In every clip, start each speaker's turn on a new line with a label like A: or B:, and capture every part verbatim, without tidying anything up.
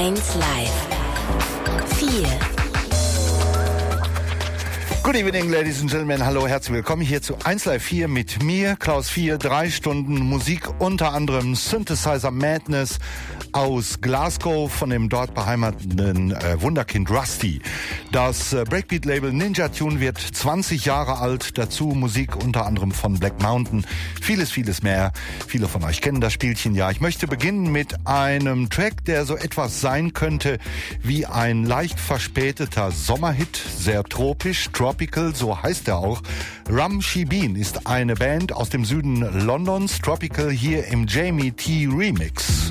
A: eins Live. vier.
B: Good evening, ladies and gentlemen. Hallo, herzlich willkommen hier zu eins Live vier mit mir, Klaus vier. Drei Stunden Musik, unter anderem Synthesizer Madness aus Glasgow von dem dort beheimateten äh, Wunderkind Rusty. Das äh, Breakbeat-Label Ninja Tune wird zwanzig Jahre alt. Dazu Musik unter anderem von Black Mountain. Vieles, vieles mehr. Viele von euch kennen das Spielchen ja. Ich möchte beginnen mit einem Track, der so etwas sein könnte wie ein leicht verspäteter Sommerhit. Sehr tropisch, tropical, so heißt er auch. Rum Shebeen ist eine Band aus dem Süden Londons. Tropical hier im Jamie T Remix.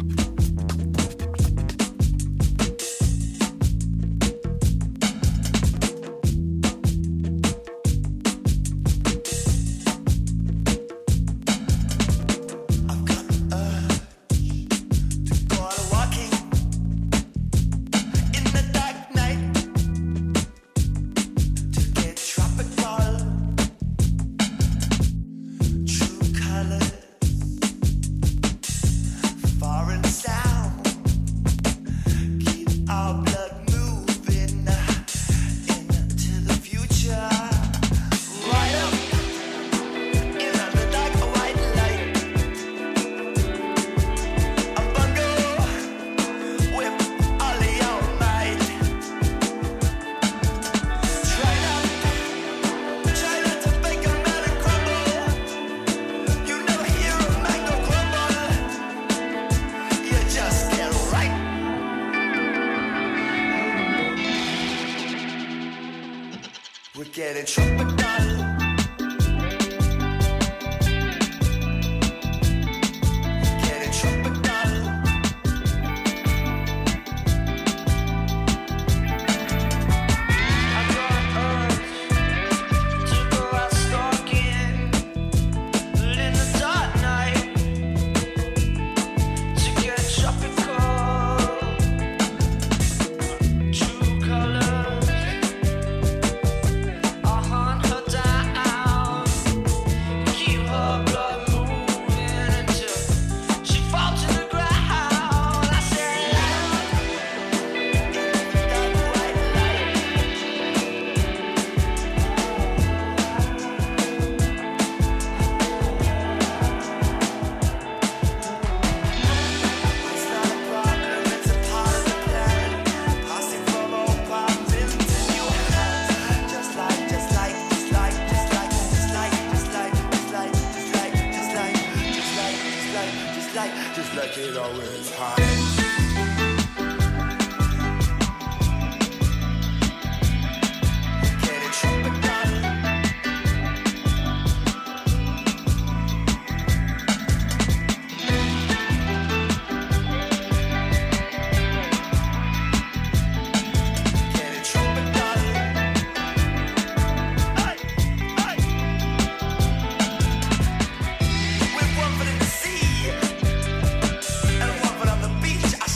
C: One foot in the sea and one foot on the beach.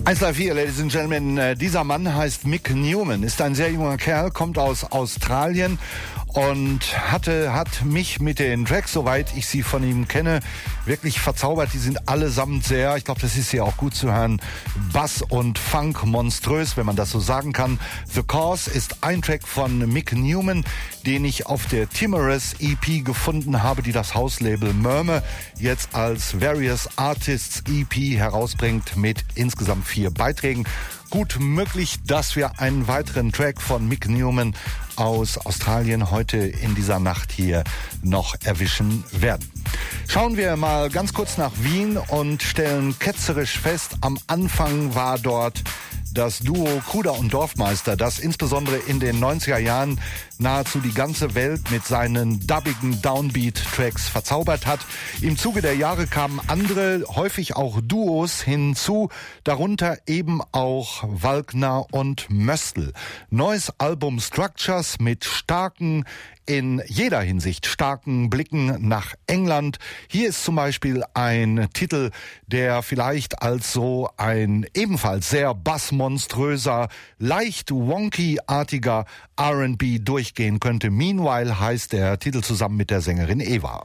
B: eins drei vier, Ladies and Gentlemen, dieser Mann heißt Mick Newman, ist ein sehr junger Kerl, kommt aus Australien und hatte, hat mich mit den Tracks, soweit ich sie von ihm kenne, wirklich verzaubert. Die sind allesamt sehr, ich glaube, das ist ja auch gut zu hören, Bass und Funk monströs, wenn man das so sagen kann. The Cause ist ein Track von Mick Newman, den ich auf der Timorous E P gefunden habe, die das Hauslabel Murmur jetzt als Various Artists E P herausbringt mit insgesamt vier Beiträgen. Gut möglich, dass wir einen weiteren Track von Mick Newman aus Australien heute in dieser Nacht hier noch erwischen werden. Schauen wir mal ganz kurz nach Wien und stellen ketzerisch fest, am Anfang war dort das Duo Kruder und Dorfmeister, das insbesondere in den neunziger Jahren nahezu die ganze Welt mit seinen dubbigen Downbeat-Tracks verzaubert hat. Im Zuge der Jahre kamen andere, häufig auch Duos hinzu, darunter eben auch Walkner und Möstl. Neues Album Structures mit starken, in jeder Hinsicht starken Blicken nach England. Hier ist zum Beispiel ein Titel, der vielleicht als so ein ebenfalls sehr bassmonströser, leicht wonky-artiger R and B durchgehen könnte. Meanwhile heißt der Titel zusammen mit der Sängerin Eva.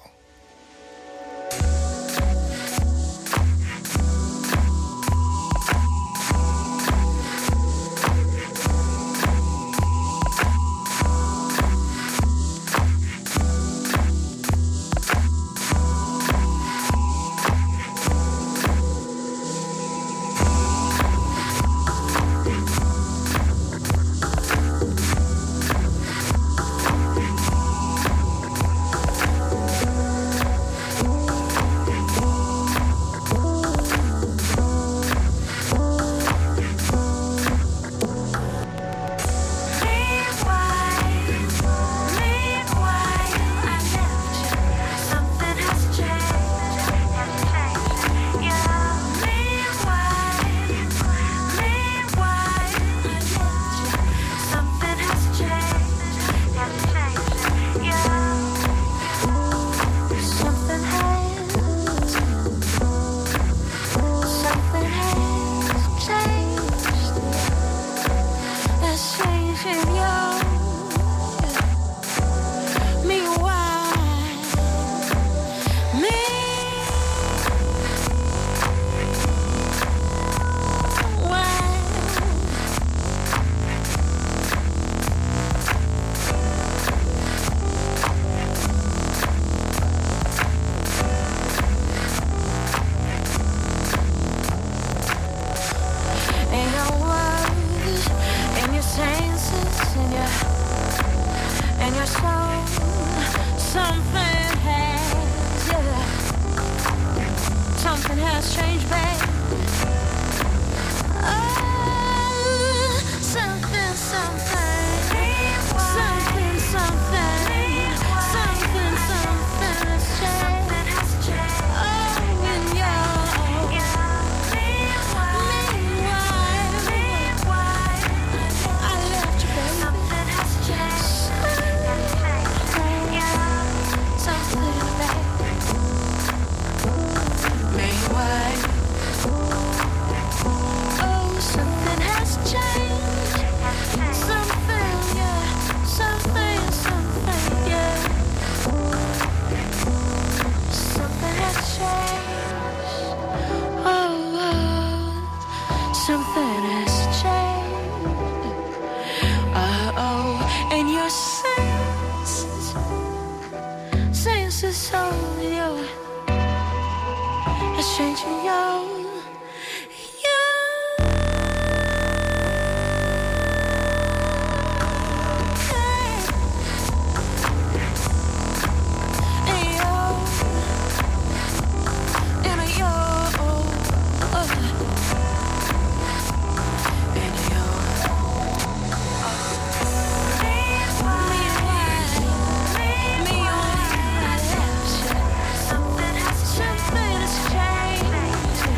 C: Something has changed.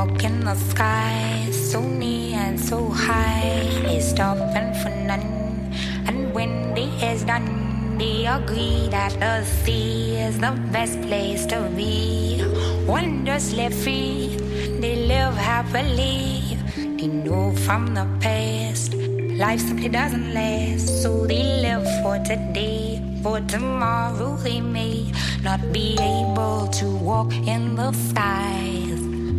C: walk in the sky, so near and so high. They stop and for none, and when they is done, they agree that the sea is the best place to be. Wondrously free, they live happily. They know from the past, life simply doesn't last. So they live for today, for tomorrow they may not be able to walk in the skies.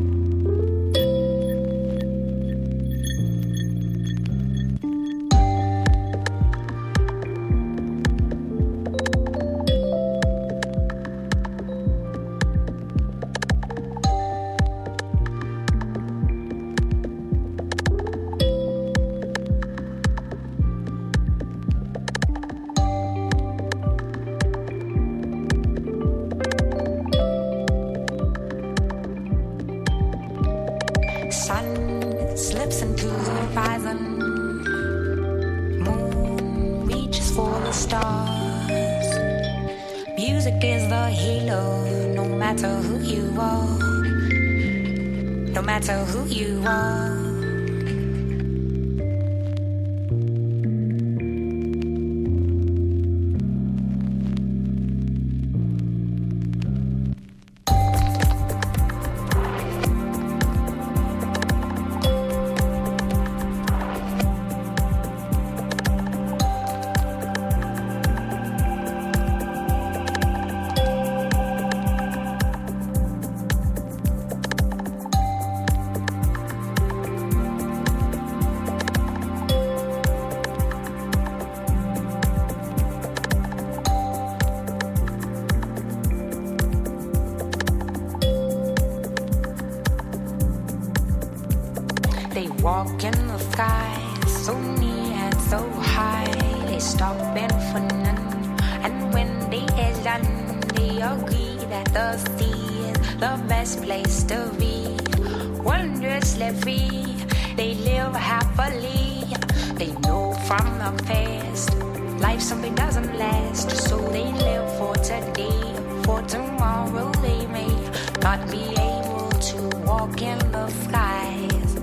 C: Walk in the sky, so near and so high. They stop and for none, and when they is done, they agree that the sea is the best place to be. Wondrously free, they live happily. They know from the past, life simply doesn't last. So they live for today, for tomorrow they may not be able to walk in the skies.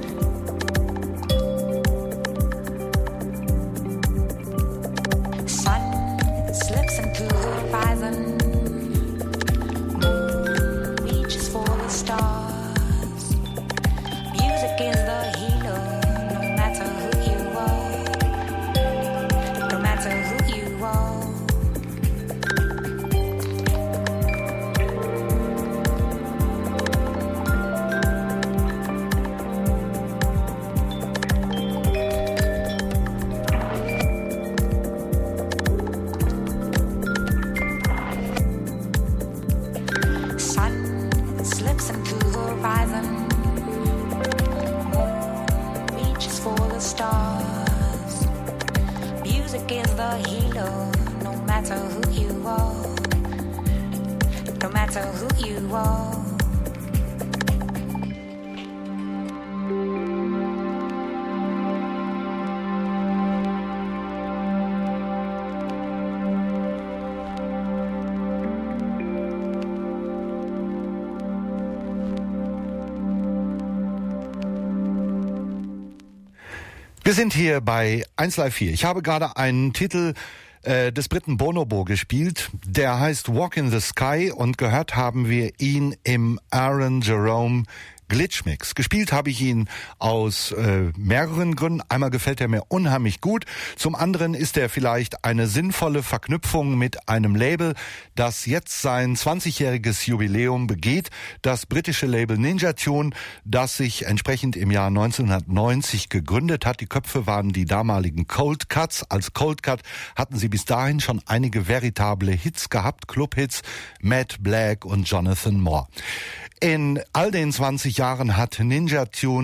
B: Wir sind hier bei eins Live vier. Ich habe gerade einen Titel äh, des Briten Bonobo gespielt, der heißt Walk in the Sky, und gehört haben wir ihn im Aaron Jerome Glitchmix. Gespielt habe ich ihn aus äh, mehreren Gründen. Einmal gefällt er mir unheimlich gut. Zum anderen ist er vielleicht eine sinnvolle Verknüpfung mit einem Label, das jetzt sein zwanzigjähriges Jubiläum begeht. Das britische Label Ninja Tune, das sich entsprechend im Jahr neunzehnhundertneunzig gegründet hat. Die Köpfe waren die damaligen Cold Cuts. Als Cold Cut hatten sie bis dahin schon einige veritable Hits gehabt. Clubhits, Matt Black und Jonathan Moore. In all den zwanzig Jahren hat Ninja Tune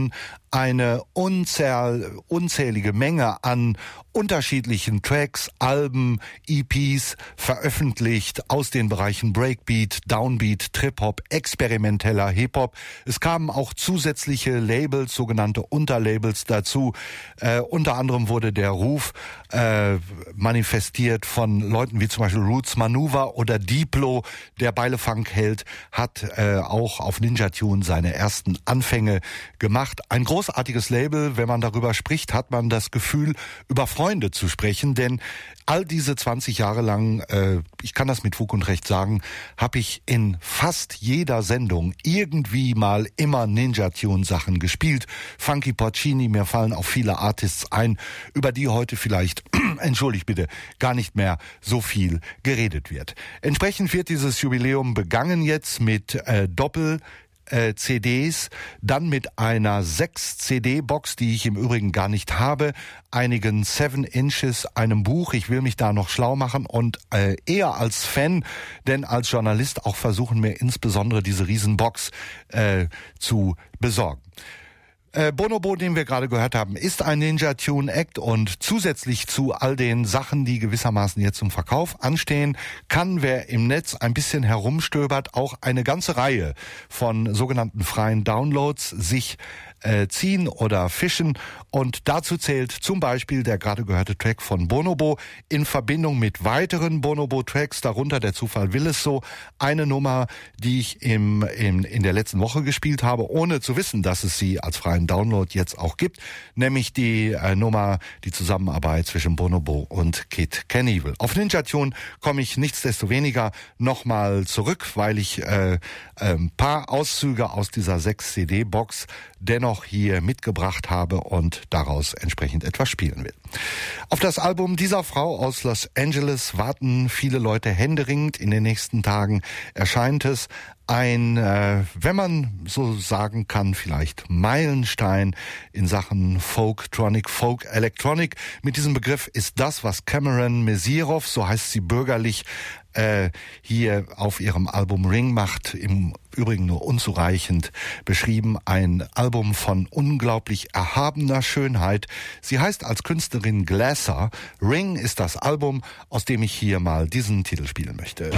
B: eine unzähl, unzählige Menge an unterschiedlichen Tracks, Alben, E Ps veröffentlicht aus den Bereichen Breakbeat, Downbeat, Trip-Hop, experimenteller Hip-Hop. Es kamen auch zusätzliche Labels, sogenannte Unterlabels dazu. Äh, unter anderem wurde der Ruf äh, manifestiert von Leuten wie zum Beispiel Roots Manuva oder Diplo. Der Beilefunk-Held hat äh, auch auf Ninja Tune seine ersten Anfänge gemacht. Ein großartiges Label, wenn man darüber spricht, hat man das Gefühl, über Freunde zu sprechen, denn all diese zwanzig Jahre lang, äh, ich kann das mit Fug und Recht sagen, habe ich in fast jeder Sendung irgendwie mal immer Ninja Tune Sachen gespielt. Funky Porcini, mir fallen auch viele Artists ein, über die heute vielleicht, entschuldigt bitte, gar nicht mehr so viel geredet wird. Entsprechend wird dieses Jubiläum begangen jetzt mit äh, Doppel Äh, C Ds, dann mit einer sechs C D-Box, die ich im Übrigen gar nicht habe, einigen Seven Inches, einem Buch. Ich will mich da noch schlau machen und äh, eher als Fan, denn als Journalist auch versuchen, mir insbesondere diese Riesenbox äh, zu besorgen. Äh, Bonobo, den wir gerade gehört haben, ist ein Ninja Tune Act und zusätzlich zu all den Sachen, die gewissermaßen jetzt zum Verkauf anstehen, kann, wer im Netz ein bisschen herumstöbert, auch eine ganze Reihe von sogenannten freien Downloads sich äh, ziehen oder fischen. Und dazu zählt zum Beispiel der gerade gehörte Track von Bonobo in Verbindung mit weiteren Bonobo-Tracks, darunter Der Zufall will es so, eine Nummer, die ich im, im, in der letzten Woche gespielt habe, ohne zu wissen, dass es sie als freien Download jetzt auch gibt, nämlich die äh, Nummer, die Zusammenarbeit zwischen Bonobo und Kid Knievel. Auf Ninja Tune komme ich nichtsdestoweniger nochmal zurück, weil ich äh, ein paar Auszüge aus dieser sechs C D-Box dennoch hier mitgebracht habe und daraus entsprechend etwas spielen will. Auf das Album dieser Frau aus Los Angeles warten viele Leute händeringend. In den nächsten Tagen erscheint es. Ein, äh, wenn man so sagen kann, vielleicht Meilenstein in Sachen Folktronic, Folk Electronic. Mit diesem Begriff ist das, was Cameron Mesirov, so heißt sie bürgerlich, äh, hier auf ihrem Album Ring macht, im Übrigen nur unzureichend beschrieben. Ein Album von unglaublich erhabener Schönheit. Sie heißt als Künstlerin Glasser. Ring ist das Album, aus dem ich hier mal diesen Titel spielen möchte.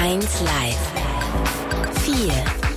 A: eins Live. vier.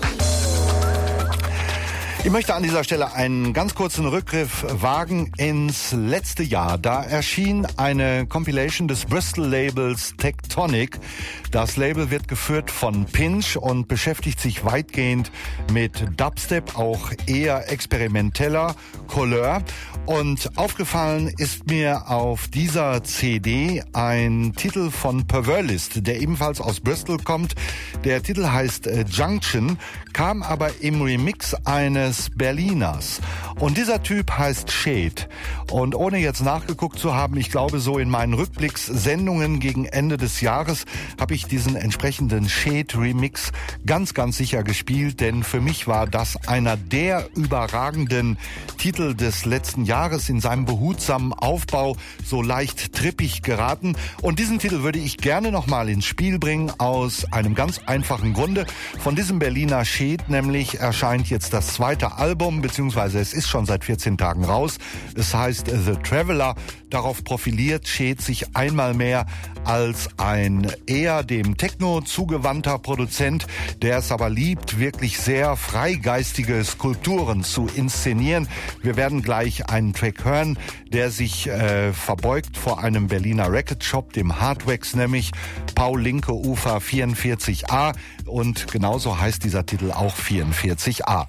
B: Ich möchte an dieser Stelle einen ganz kurzen Rückgriff wagen ins letzte Jahr. Da erschien eine Compilation des Bristol-Labels Tectonic. Das Label wird geführt von Pinch und beschäftigt sich weitgehend mit Dubstep, auch eher experimenteller Couleur. Und aufgefallen ist mir auf dieser C D ein Titel von Perverlist, der ebenfalls aus Bristol kommt. Der Titel heißt äh, Junction, kam aber im Remix eines Berliners. Und dieser Typ heißt Shade. Und ohne jetzt nachgeguckt zu haben, ich glaube so in meinen Rückblickssendungen gegen Ende des Jahres habe ich diesen entsprechenden Shade-Remix ganz, ganz sicher gespielt, denn für mich war das einer der überragenden Titel des letzten Jahres, in seinem behutsamen Aufbau so leicht trippig geraten. Und diesen Titel würde ich gerne nochmal ins Spiel bringen, aus einem ganz einfachen Grunde. Von diesem Berliner Shade nämlich erscheint jetzt das zweite Album, beziehungsweise es ist schon seit vierzehn Tagen raus. Es heißt The Traveler. Darauf profiliert Shade sich einmal mehr als ein eher dem Techno zugewandter Produzent, der es aber liebt, wirklich sehr freigeistige Skulpturen zu inszenieren. Wir werden gleich einen Track hören, der sich äh, verbeugt vor einem Berliner Record Shop, dem Hardwax nämlich, Paul Linke Ufer vierundvierzig a, und genauso heißt dieser Titel auch vierundvierzig a.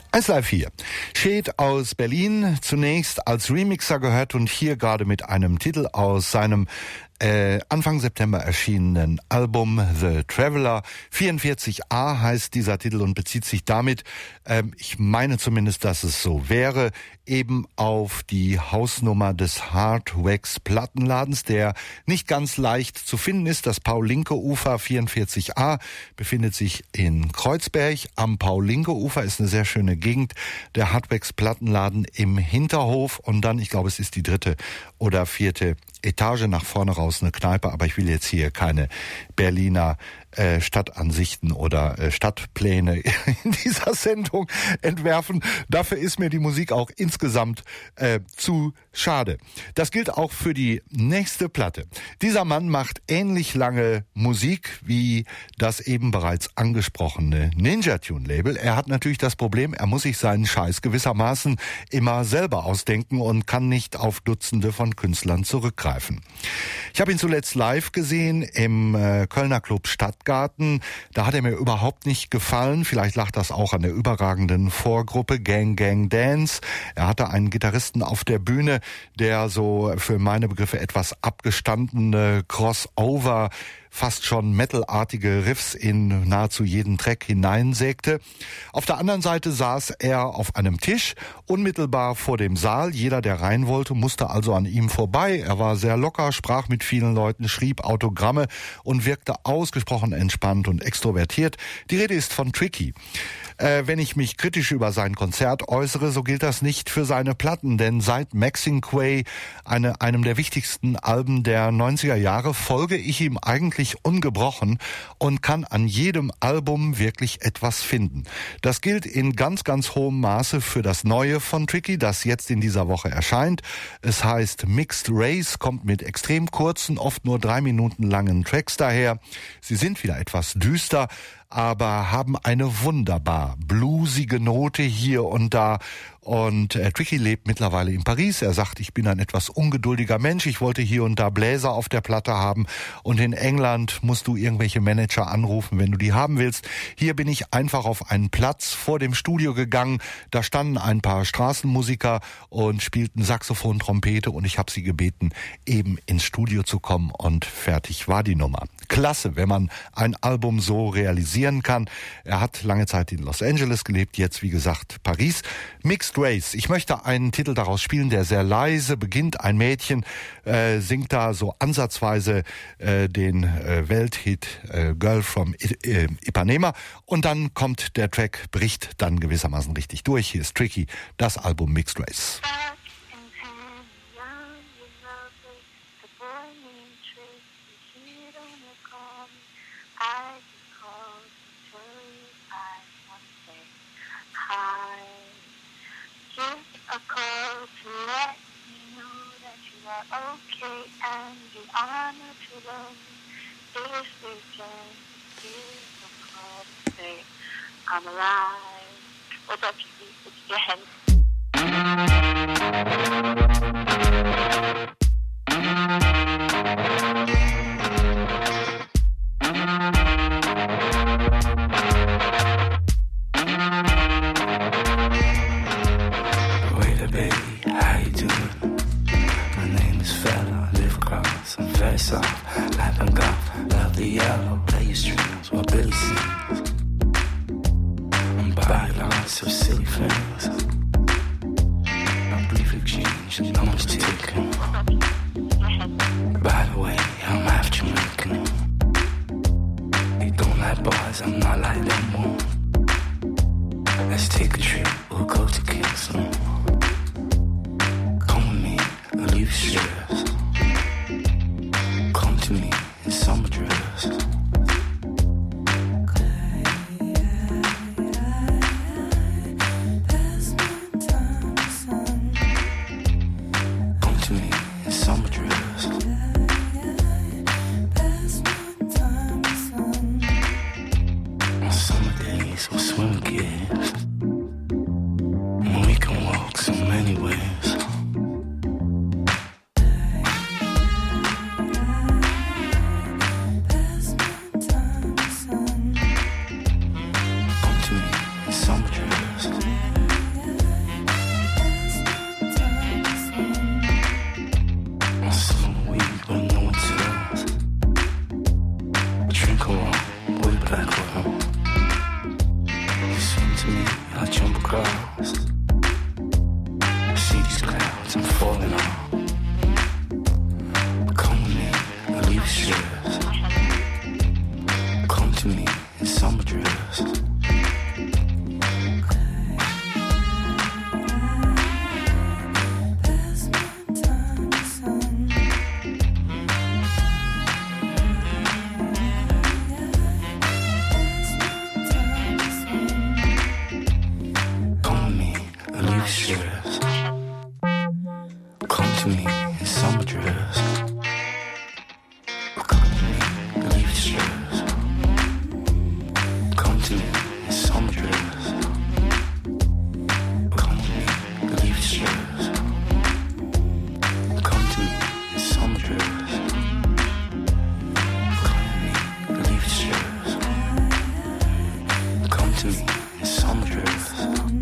B: eins Live vier. Shed aus Berlin, zunächst als Remixer gehört und hier gerade mit einem Titel aus seinem äh, Anfang September erschienenen Album The Traveler. vierundvierzig a heißt dieser Titel und bezieht sich damit, ähm, ich meine zumindest, dass es so wäre, eben auf die Hausnummer des Hardwax Plattenladens, der nicht ganz leicht zu finden ist. Das Paul-Linke-Ufer vierundvierzig a befindet sich in Kreuzberg. Am Paul-Linke-Ufer ist eine sehr schöne Gegend. Der Hardwax Plattenladen im Hinterhof und dann, ich glaube, es ist die dritte oder vierte Etage nach vorne raus eine Kneipe, aber ich will jetzt hier keine Berliner äh, Stadtansichten oder äh, Stadtpläne in dieser Sendung entwerfen. Dafür ist mir die Musik auch insgesamt äh, zu schade. Das gilt auch für die nächste Platte. Dieser Mann macht ähnlich lange Musik wie das eben bereits angesprochene Ninja Tune Label. Er hat natürlich das Problem, er muss sich seinen Scheiß gewissermaßen immer selber ausdenken und kann nicht auf Dutzende von Künstlern zurückgreifen. Ich habe ihn zuletzt live gesehen im äh, Kölner Club Stadtgarten. Da hat er mir überhaupt nicht gefallen. Vielleicht lag das auch an der überragenden Vorgruppe Gang Gang Dance. Er hatte einen Gitarristen auf der Bühne, der so für meine Begriffe etwas abgestandene Crossover, fast schon metalartige Riffs in nahezu jeden Track hineinsägte. Auf der anderen Seite saß er auf einem Tisch, unmittelbar vor dem Saal. Jeder, der rein wollte, musste also an ihm vorbei. Er war sehr locker, sprach mit vielen Leuten, schrieb Autogramme und wirkte ausgesprochen entspannt und extrovertiert. Die Rede ist von Tricky. Äh, wenn ich mich kritisch über sein Konzert äußere, so gilt das nicht für seine Platten, denn seit Maxinquaye, eine, einem der wichtigsten Alben der neunziger Jahre, folge ich ihm eigentlich ungebrochen und kann an jedem Album wirklich etwas finden. Das gilt in ganz, ganz hohem Maße für das Neue von Tricky, das jetzt in dieser Woche erscheint. Es heißt Mixed Race, kommt mit extrem kurzen, oft nur drei Minuten langen Tracks daher. Sie sind wieder etwas düster, aber haben eine wunderbar bluesige Note hier und da. Und äh, Tricky lebt mittlerweile in Paris. Er sagt, ich bin ein etwas ungeduldiger Mensch. Ich wollte hier und da Bläser auf der Platte haben. Und in England musst du irgendwelche Manager anrufen, wenn du die haben willst. Hier bin ich einfach auf einen Platz vor dem Studio gegangen. Da standen ein paar Straßenmusiker und spielten Saxophon, Trompete. Und ich habe sie gebeten, eben ins Studio zu kommen. Und fertig war die Nummer. Klasse, wenn man ein Album so realisieren kann. Er hat lange Zeit in Los Angeles gelebt, jetzt wie gesagt Paris. Mixed Race. Ich möchte einen Titel daraus spielen, der sehr leise beginnt. Ein Mädchen äh, singt da so ansatzweise äh, den äh, Welthit äh, Girl from I- äh, Ipanema und dann kommt der Track, bricht dann gewissermaßen richtig durch. Hier ist Tricky, das Album Mixed Race.
D: A call to let me know that you are okay and the honor to love this weekend. Here's a call to say I'm alive. What's up, Kiki? It's Jen.
E: Soft, life and golf, love the yellow, play your strings while Billy sings. I'm bygones of silly things. A brief exchange, numbers ticking. By the way, I'm half Jamaican. You don't like bars, I'm not like them one. Let's take a trip, we'll go to Kingston. Come with me, I'll leave you stress. To me in summer dress. Come to me in summer dress. On summer days we'll swim kids. And we can walk so many ways. dress. Come to me in summer dress. Come to me, relieve your stress. Come to me in summer dress. Come to me, relieve your stress. Come to me in summer dress. Come to me, relieve your stress. Come to me in summer dress.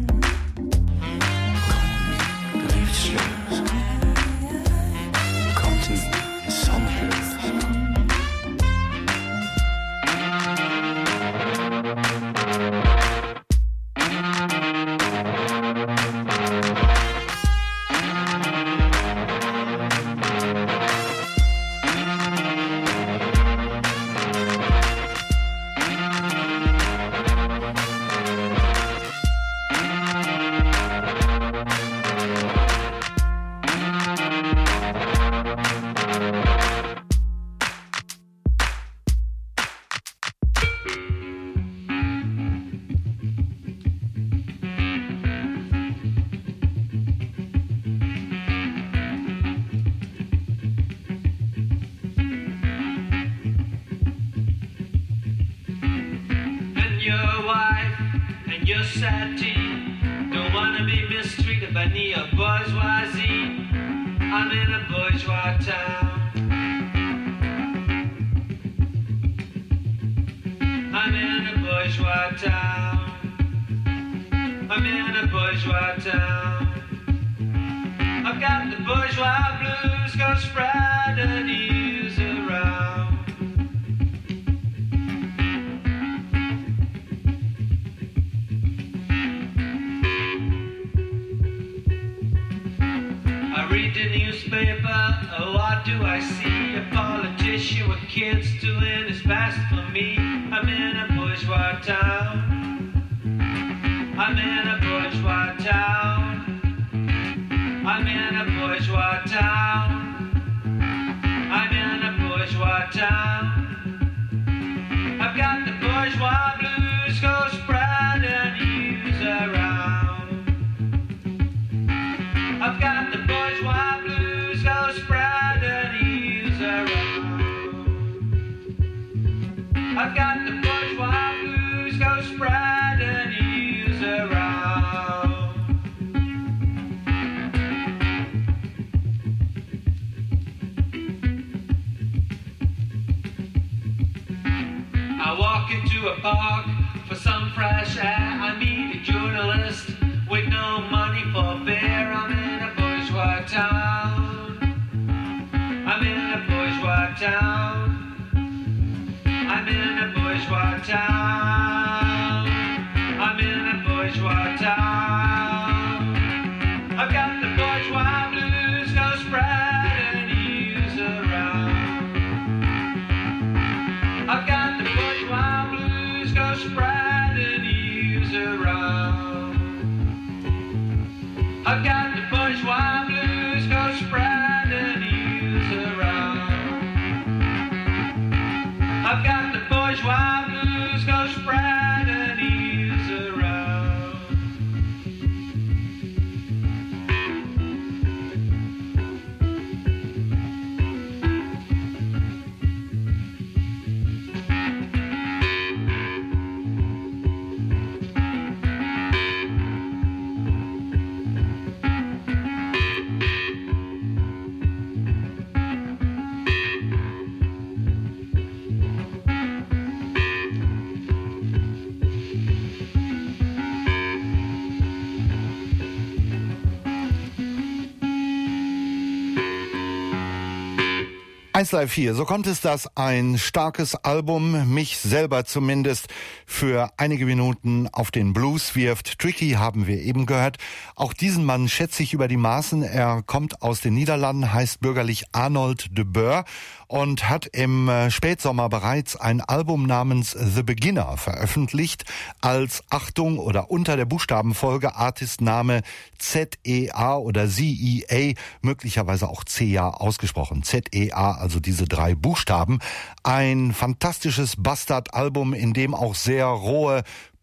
B: eins Live vier, so kommt es, dass ein starkes Album mich selber zumindest für einige Minuten auf den Blues wirft. Tricky haben wir eben gehört. Auch diesen Mann schätze ich über die Maßen. Er kommt aus den Niederlanden, heißt bürgerlich Arnold de Boer und hat im Spätsommer bereits ein Album namens The Beginner veröffentlicht, als, Achtung, oder unter der Buchstabenfolge Artistname Z E A oder Z E A, möglicherweise auch C A ausgesprochen, Z E A, also diese drei Buchstaben. Ein fantastisches Bastard-Album, in dem auch sehr rohe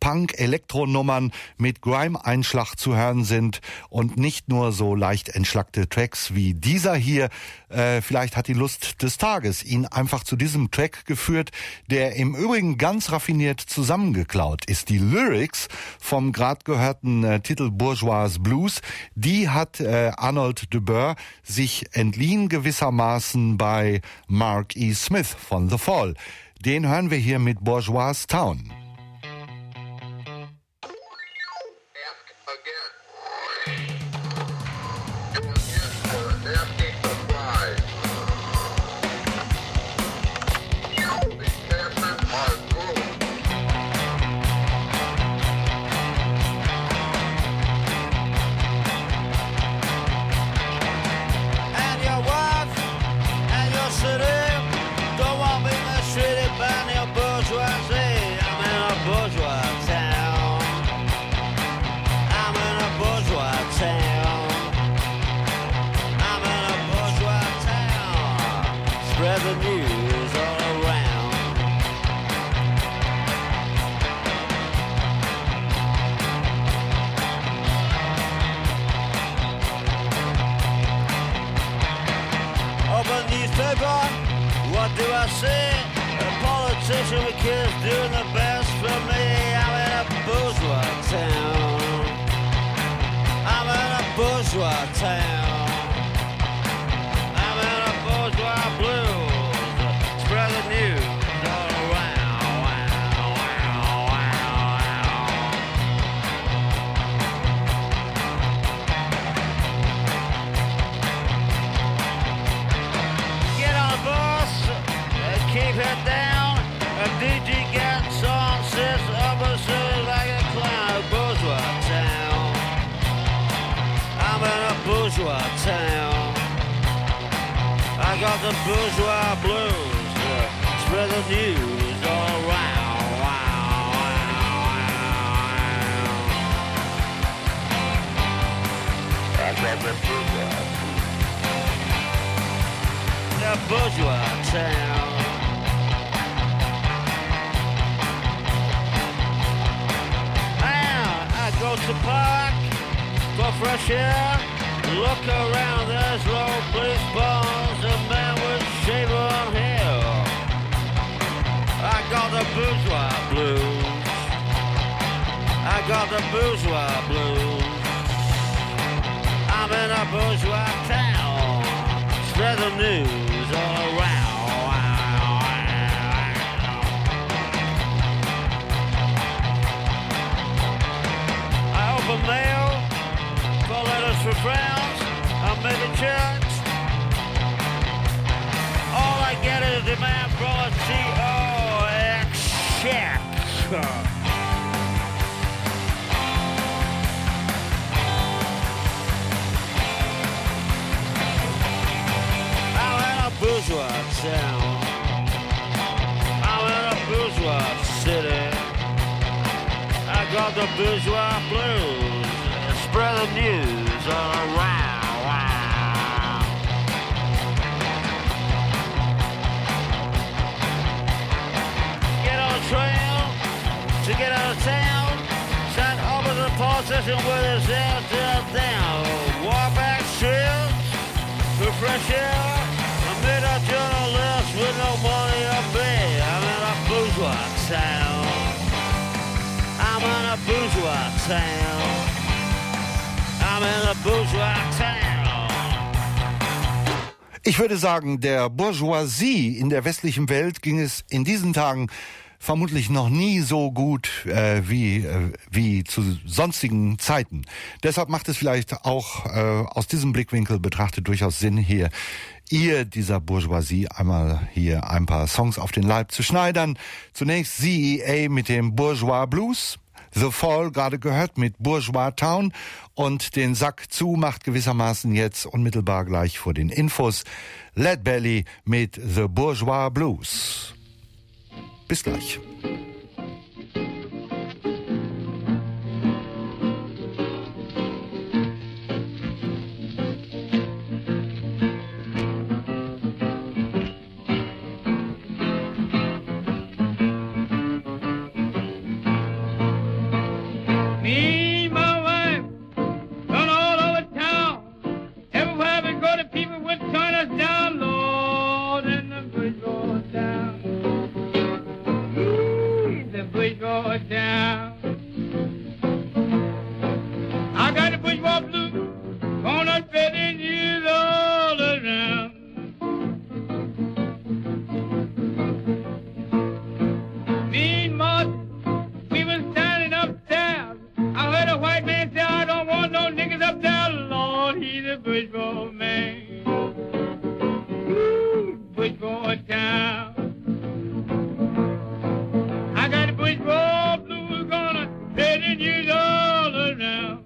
B: Punk-Elektro-Nummern mit Grime-Einschlag zu hören sind und nicht nur so leicht entschlackte Tracks wie dieser hier. Äh, vielleicht hat die Lust des Tages ihn einfach zu diesem Track geführt, der im Übrigen ganz raffiniert zusammengeklaut ist. Die Lyrics vom gerade gehörten äh, Titel Bourgeois Blues, die hat äh, Arnold de Boer sich entliehen gewissermaßen bei Mark E. Smith von The Fall. Den hören wir hier mit Bourgeois Town.
F: What do I say? A politician with kids doing the best for me. I'm in a bourgeois town. I'm in a bourgeois town. I'm in a bourgeois blues. Spread the news all around. Wow, wow, wow, wow. Get on the bus. Keep it down. A D J gets on, sits opposite like a clown. Bourgeois town. I'm in a bourgeois town. I got the bourgeois blues. Spread the news all around. Wow, wow, wow. I got the bourgeois blues. The bourgeois town. Go to park, go fresh air, look around, there's low police balls, a man with shaven hair. I got the bourgeois blues, I got the bourgeois blues. I'm in a bourgeois town, spread the news all around. Mail, call letters for frowns, I'm making checks. All I get is demand from a C O X check. I'm in a bourgeois town. I'm in a bourgeois city. I got the bourgeois blues, spread the news all around. Wow. Get on a train to get out of town. Send over to the politician with his head down. Walk back streets for fresh air. I made a journalist with no money to pay. I'm in a bourgeois town. I'm in a bourgeois town. I'm in a bourgeois town.
B: Ich würde sagen, der Bourgeoisie in der westlichen Welt ging es in diesen Tagen vermutlich noch nie so gut äh, wie, äh, wie zu sonstigen Zeiten. Deshalb macht es vielleicht auch äh, aus diesem Blickwinkel betrachtet durchaus Sinn, hier ihr dieser Bourgeoisie einmal hier ein paar Songs auf den Leib zu schneidern. Zunächst C E A mit dem Bourgeois Blues. The Fall gerade gehört mit Bourgeois Town und den Sack zu macht gewissermaßen jetzt unmittelbar gleich vor den Infos Lead Belly mit The Bourgeois Blues. Bis gleich.
G: a bush boy man. Ooh, bush boy town. I got a bush boy blues gonna let it use all around.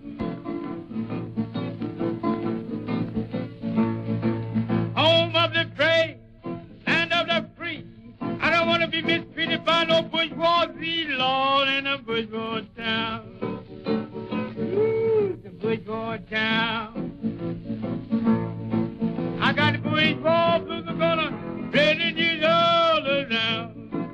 G: Home of the brave, land of the free. I don't want to be mistreated by no bourgeoisie, Lord, in a bourgeois town. Ooh, the bourgeois town. I got the bourgeois blues are gonna let it use all around.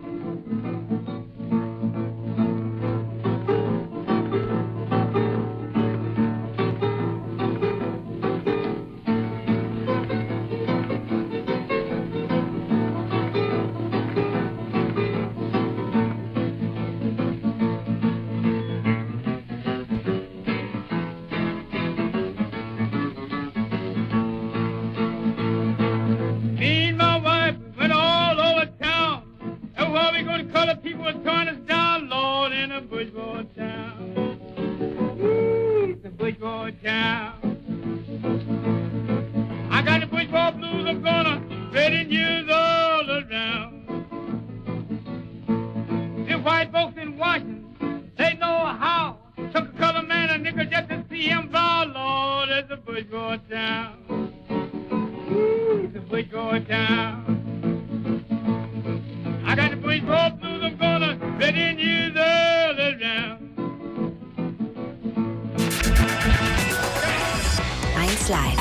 G: People are turning us down, Lord, in a bourgeois town. Ooh, it's a bourgeois town. I got the bourgeois blues, I'm gonna let it use all around. The white folks in Washington, they know how. Took a colored man, a nigga, just to see him bow, Lord, it's a bourgeois town. Ooh, it's a bourgeois town. I got the bourgeois blues, I'm gonna let it use all around.
A: eins Live.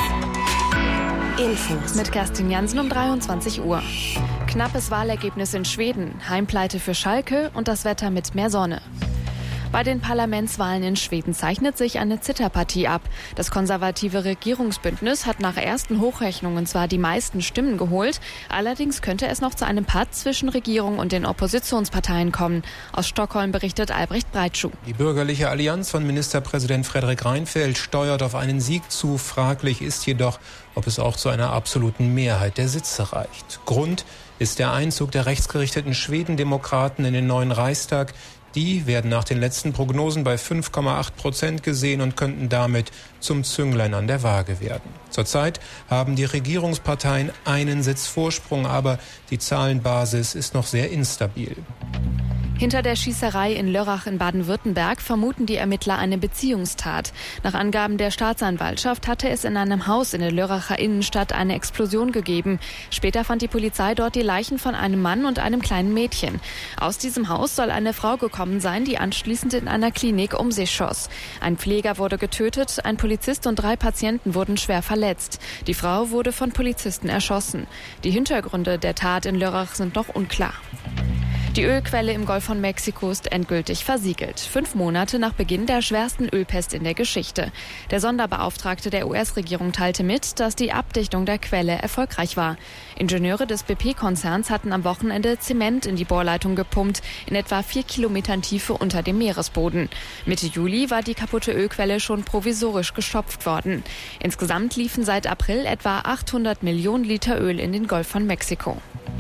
A: Infos.
H: Mit Kerstin Jansen um dreiundzwanzig Uhr. Knappes Wahlergebnis in Schweden, Heimpleite für Schalke und das Wetter mit mehr Sonne. Bei den Parlamentswahlen in Schweden zeichnet sich eine Zitterpartie ab. Das konservative Regierungsbündnis hat nach ersten Hochrechnungen zwar die meisten Stimmen geholt, allerdings könnte es noch zu einem Patt zwischen Regierung und den Oppositionsparteien kommen. Aus Stockholm berichtet Albrecht Breitschuh.
I: Die bürgerliche Allianz von Ministerpräsident Fredrik Reinfeldt steuert auf einen Sieg zu. Fraglich ist jedoch, ob es auch zu einer absoluten Mehrheit der Sitze reicht. Grund ist der Einzug der rechtsgerichteten Schwedendemokraten in den neuen Reichstag. Die werden nach den letzten Prognosen bei fünf Komma acht Prozent gesehen und könnten damit zum Zünglein an der Waage werden. Zurzeit haben die Regierungsparteien einen Sitz Vorsprung, aber die Zahlenbasis ist noch sehr instabil.
H: Hinter der Schießerei in Lörrach in Baden-Württemberg vermuten die Ermittler eine Beziehungstat. Nach Angaben der Staatsanwaltschaft hatte es in einem Haus in der Lörracher Innenstadt eine Explosion gegeben. Später fand die Polizei dort die Leichen von einem Mann und einem kleinen Mädchen. Aus diesem Haus soll eine Frau gekommen sein, die anschließend in einer Klinik um sich schoss. Ein Pfleger wurde getötet, ein Polizist und drei Patienten wurden schwer verletzt. Die Frau wurde von Polizisten erschossen. Die Hintergründe der Tat in Lörrach sind noch unklar. Die Ölquelle im Golf von Mexiko ist endgültig versiegelt. Fünf Monate nach Beginn der schwersten Ölpest in der Geschichte. Der Sonderbeauftragte der U S-Regierung teilte mit, dass die Abdichtung der Quelle erfolgreich war. Ingenieure des B P-Konzerns hatten am Wochenende Zement in die Bohrleitung gepumpt, in etwa vier Kilometern Tiefe unter dem Meeresboden. Mitte Juli war die kaputte Ölquelle schon provisorisch gestopft worden. Insgesamt liefen seit April etwa achthundert Millionen Liter Öl in den Golf von Mexiko.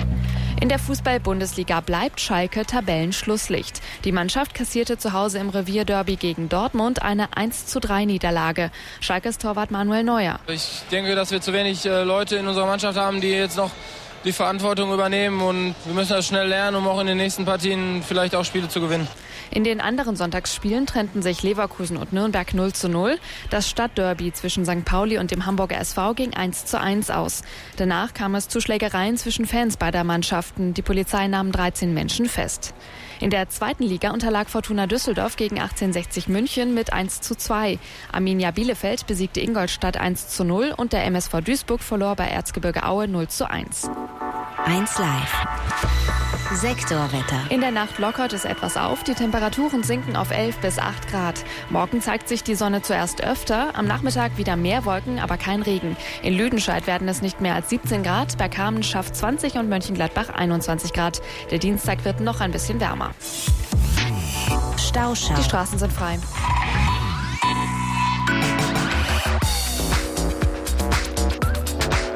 H: In der Fußball-Bundesliga bleibt Schalke Tabellenschlusslicht. Die Mannschaft kassierte zu Hause im Revierderby gegen Dortmund eine eins zu drei Niederlage. Schalkes Torwart Manuel Neuer.
J: Ich denke, dass wir zu wenig äh, Leute in unserer Mannschaft haben, die jetzt noch die Verantwortung übernehmen. Und wir müssen das schnell lernen, um auch in den nächsten Partien vielleicht auch Spiele zu gewinnen.
H: In den anderen Sonntagsspielen trennten sich Leverkusen und Nürnberg null zu null. Das Stadtderby zwischen Sankt Pauli und dem Hamburger S V ging eins zu eins aus. Danach kam es zu Schlägereien zwischen Fans beider Mannschaften. Die Polizei nahm dreizehn Menschen fest. In der zweiten Liga unterlag Fortuna Düsseldorf gegen achtzehnhundertsechzig München mit eins zu zwei. Arminia Bielefeld besiegte Ingolstadt eins zu null und der M S V Duisburg verlor bei Erzgebirge Aue null zu eins.
A: eins Live. Sektorwetter.
H: In der Nacht lockert es etwas auf. Die Temperaturen sinken auf elf bis acht Grad. Morgen zeigt sich die Sonne zuerst öfter. Am Nachmittag wieder mehr Wolken, aber kein Regen. In Lüdenscheid werden es nicht mehr als siebzehn Grad. Bergkamen schafft zwanzig und Mönchengladbach einundzwanzig Grad. Der Dienstag wird noch ein bisschen wärmer.
A: Stauschau.
H: Die Straßen sind frei.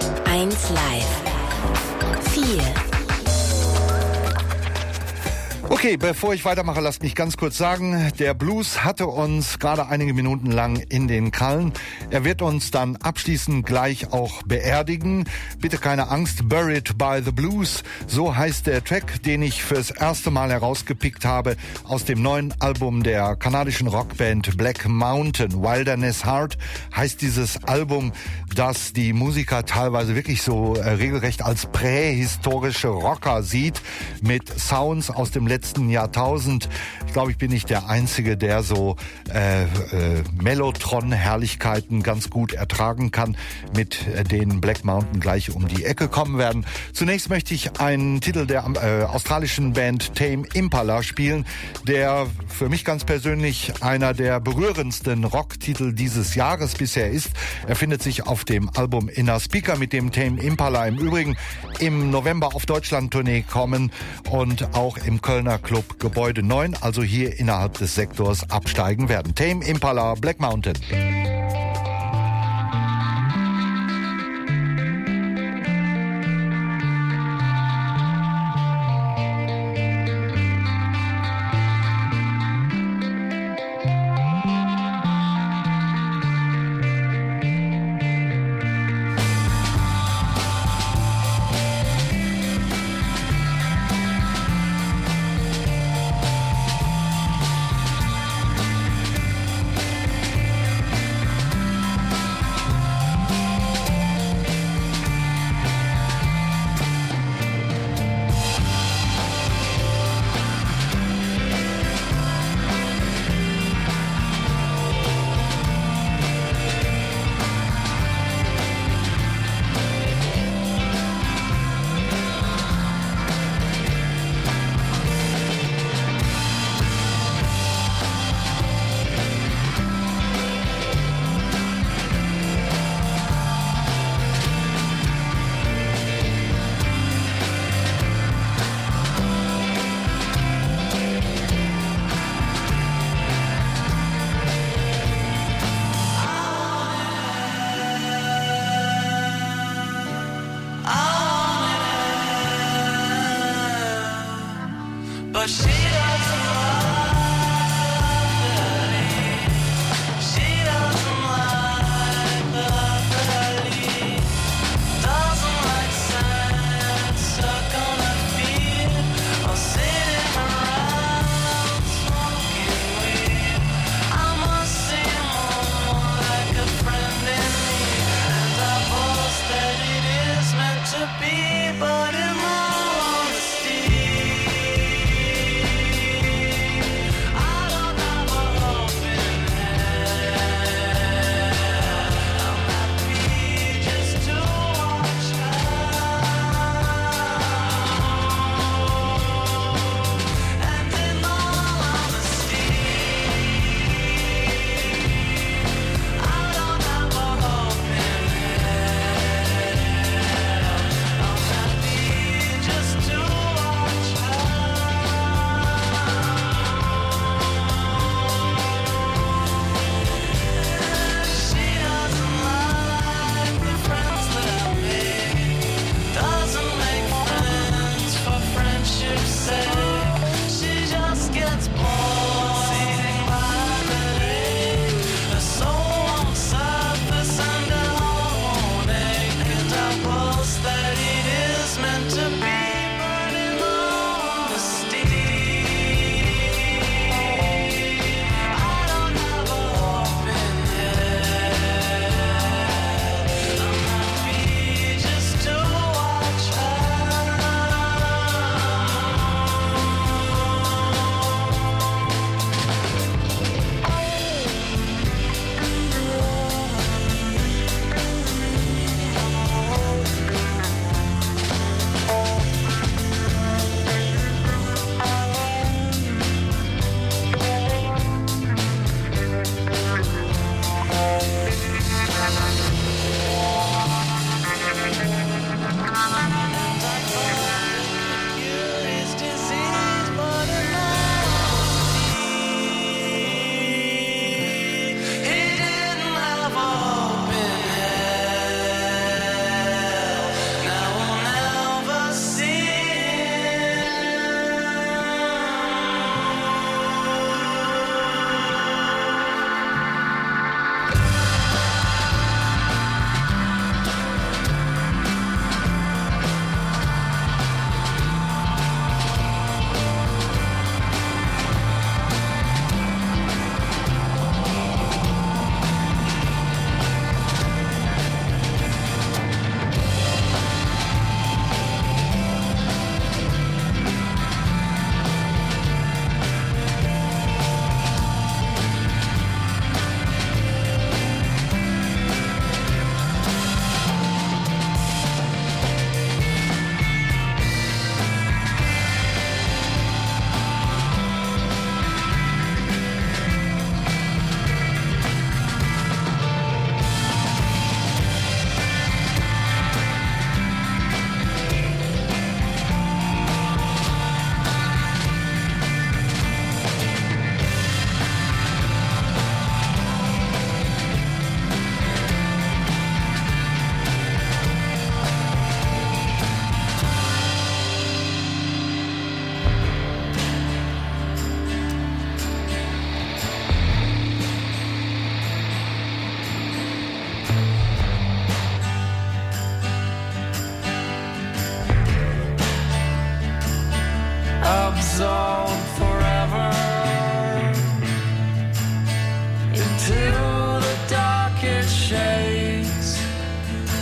A: eins Live. vier.
B: Okay, bevor ich weitermache, lasst mich ganz kurz sagen, der Blues hatte uns gerade einige Minuten lang in den Krallen. Er wird uns dann abschließend gleich auch beerdigen. Bitte keine Angst, Buried by the Blues, so heißt der Track, den ich fürs erste Mal herausgepickt habe aus dem neuen Album der kanadischen Rockband Black Mountain. Wilderness Heart heißt dieses Album, das die Musiker teilweise wirklich so äh, regelrecht als prähistorische Rocker sieht, mit Sounds aus dem letzten Jahrtausend. Ich glaube, ich bin nicht der Einzige, der so äh, äh, Mellotron-Herrlichkeiten ganz gut ertragen kann, mit äh, denen Black Mountain gleich um die Ecke kommen werden. Zunächst möchte ich einen Titel der äh, australischen Band Tame Impala spielen, der für mich ganz persönlich einer der berührendsten Rocktitel dieses Jahres bisher ist. Er findet sich auf dem Album Inner Speaker, mit dem Tame Impala im Übrigen im November auf Deutschland-Tournee kommen und auch im Kölner Club Gebäude neun, also hier innerhalb des Sektors, absteigen werden. Tame Impala, Black Mountain.
K: But in all honesty,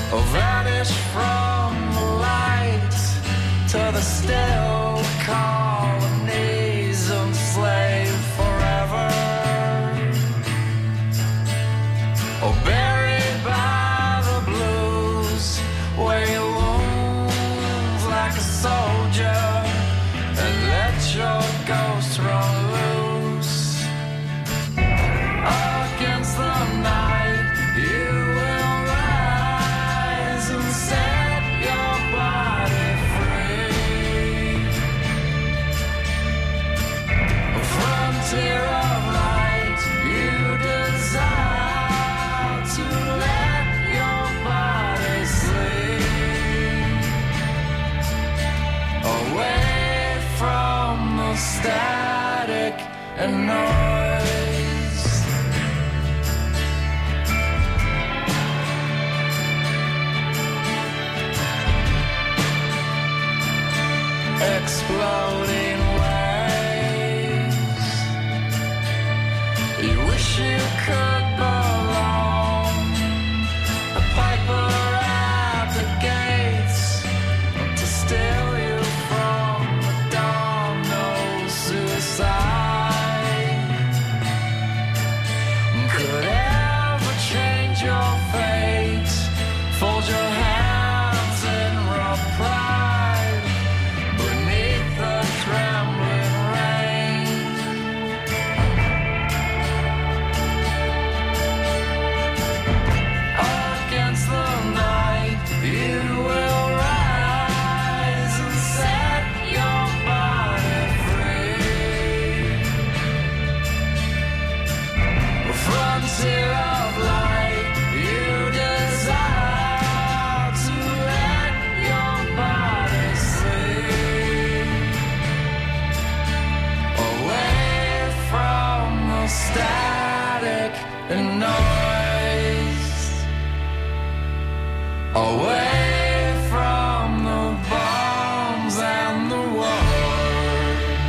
E: or vanish from the light to the still colonies enslaved forever, or buried by the blues where you wounds like a soldier and let your ghost run loose against the night. You will rise and set your body free. A frontier of light, you desire to let your body sleep away from the static and noise. Exploding waves, you wish you could belong. A piper at the gates to steal you from the dawn. No suicide could ever change your fate. Fold your hands in raw pride beneath the trembling rain. Against the night, you will rise and set your body free. A frontier of light, you desire to let your body sleep away from the static and noise, away from the bombs and the war,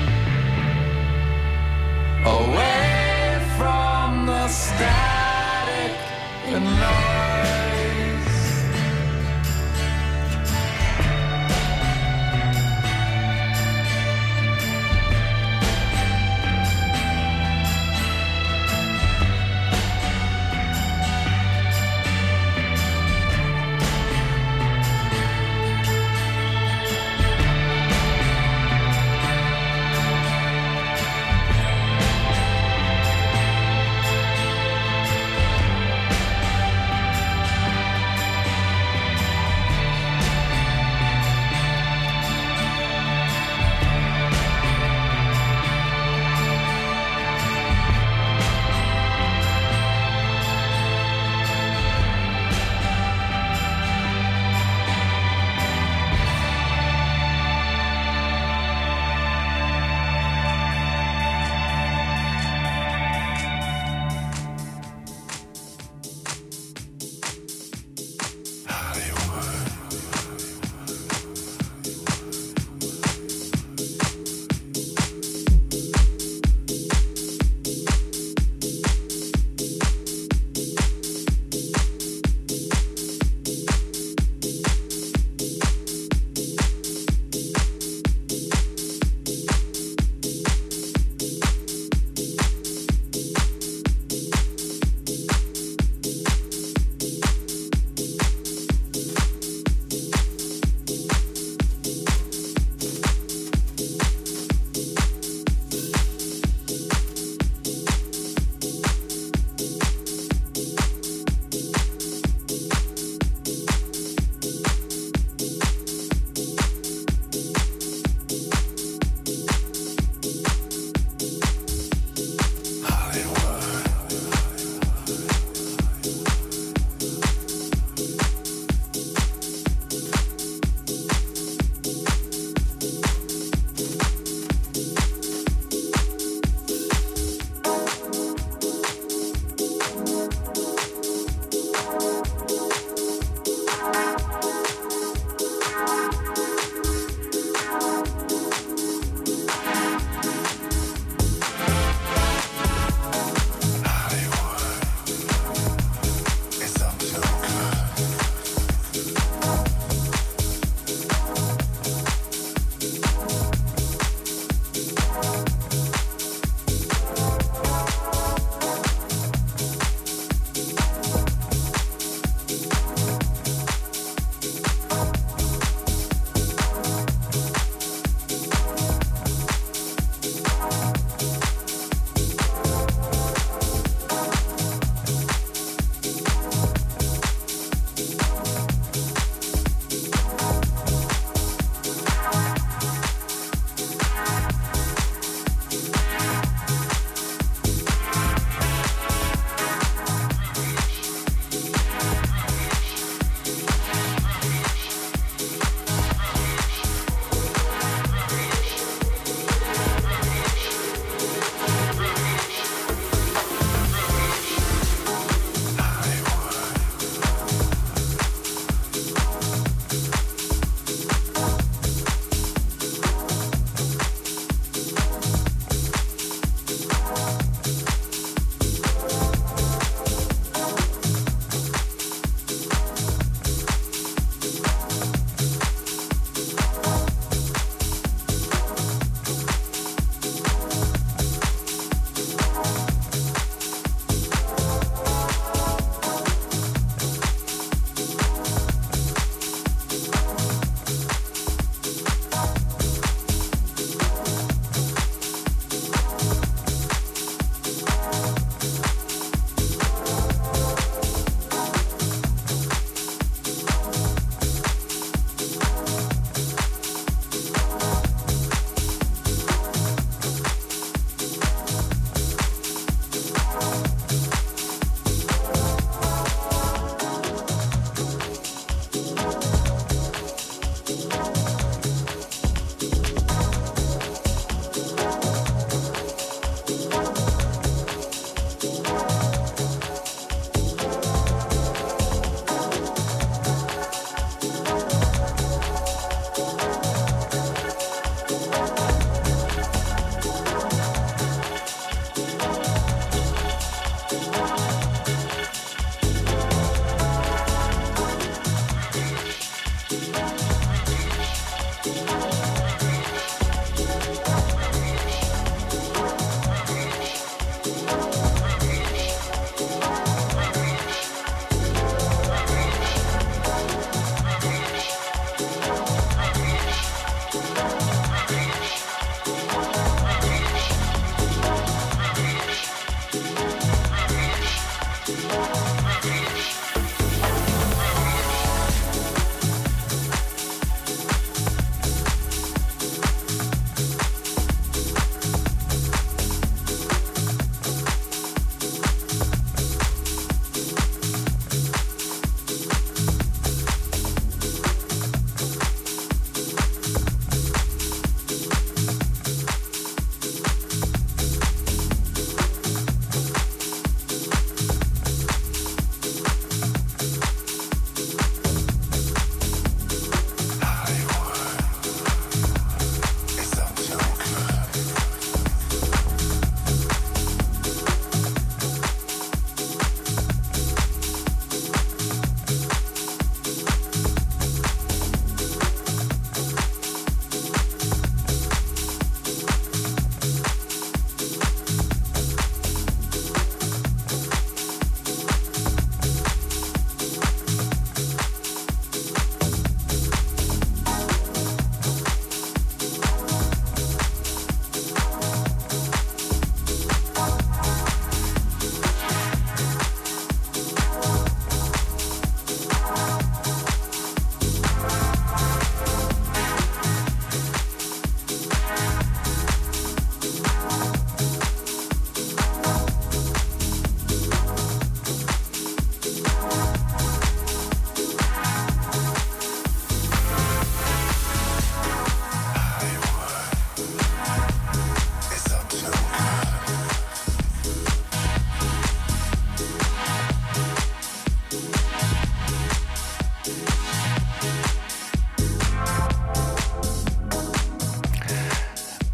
E: away from the static and noise.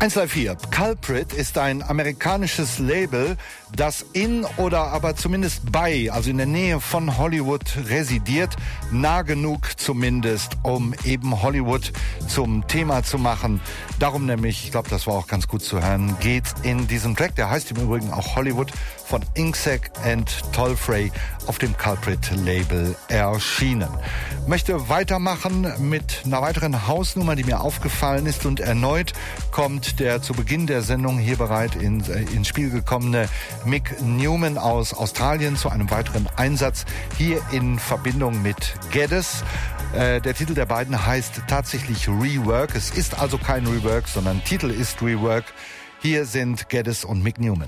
B: eins drei vier. Culprit ist ein amerikanisches Label, das in oder aber zumindest bei, also in der Nähe von Hollywood residiert. Nah genug zumindest, um eben Hollywood zum Thema zu machen. Darum nämlich, ich glaube, das war auch ganz gut zu hören, geht's in diesem Track. Der heißt im Übrigen auch Hollywood, von Inksack and Tolfrey auf dem Culprit-Label erschienen. Möchte weitermachen mit einer weiteren Hausnummer, die mir aufgefallen ist, und erneut kommt der zu Beginn der Sendung hier bereit in, äh, ins Spiel gekommene Mick Newman aus Australien zu einem weiteren Einsatz hier in Verbindung mit Geddes. Äh, der Titel der beiden heißt tatsächlich Rework. Es ist also kein Rework, sondern Titel ist Rework. Hier sind Geddes und Mick Newman.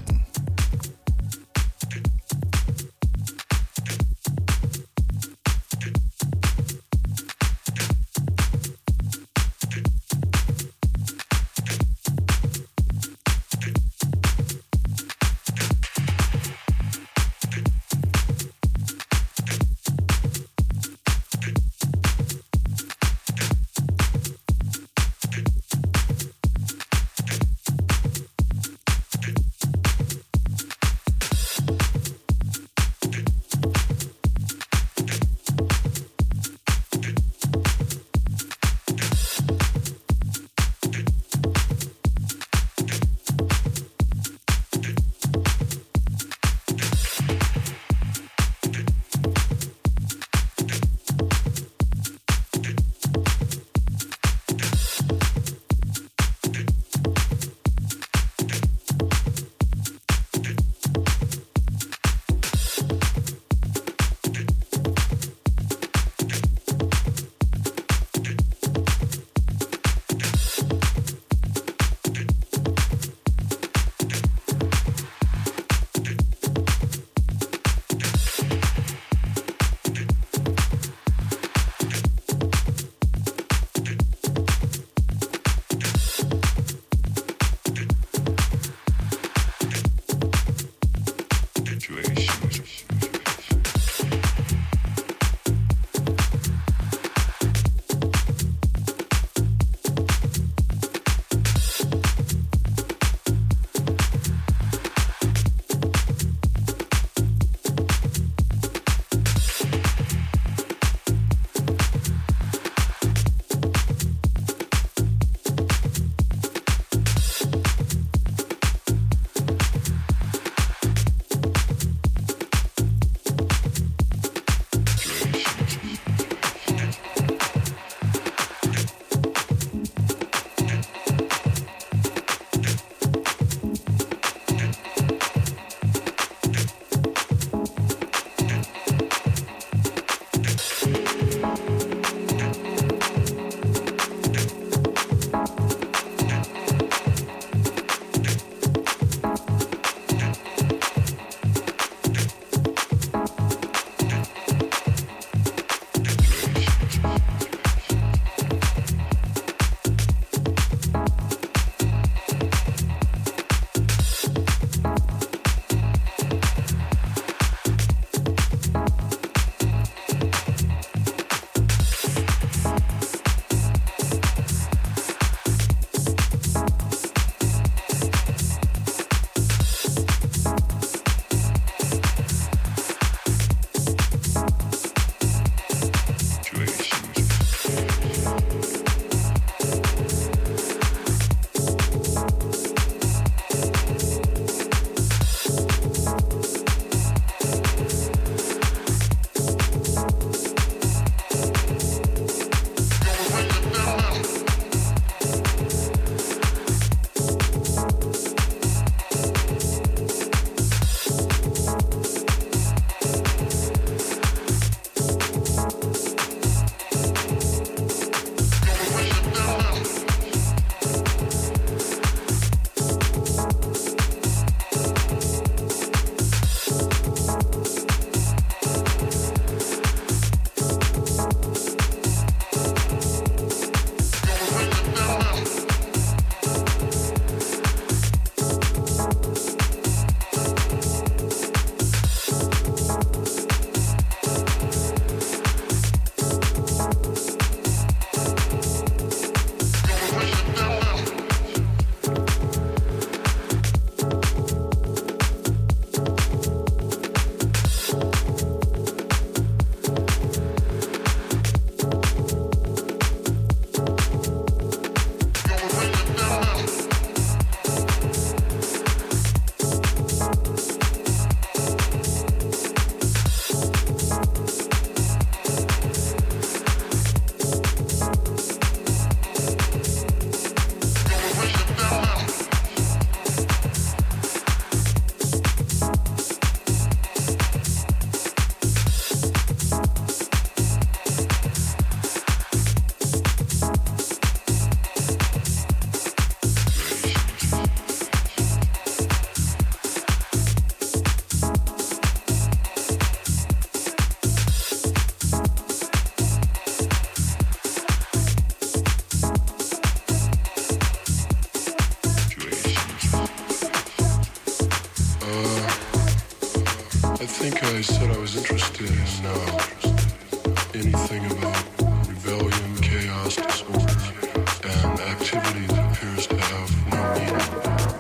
K: was interested in uh, anything about rebellion, chaos, disorder, and activity that appears to have no meaning.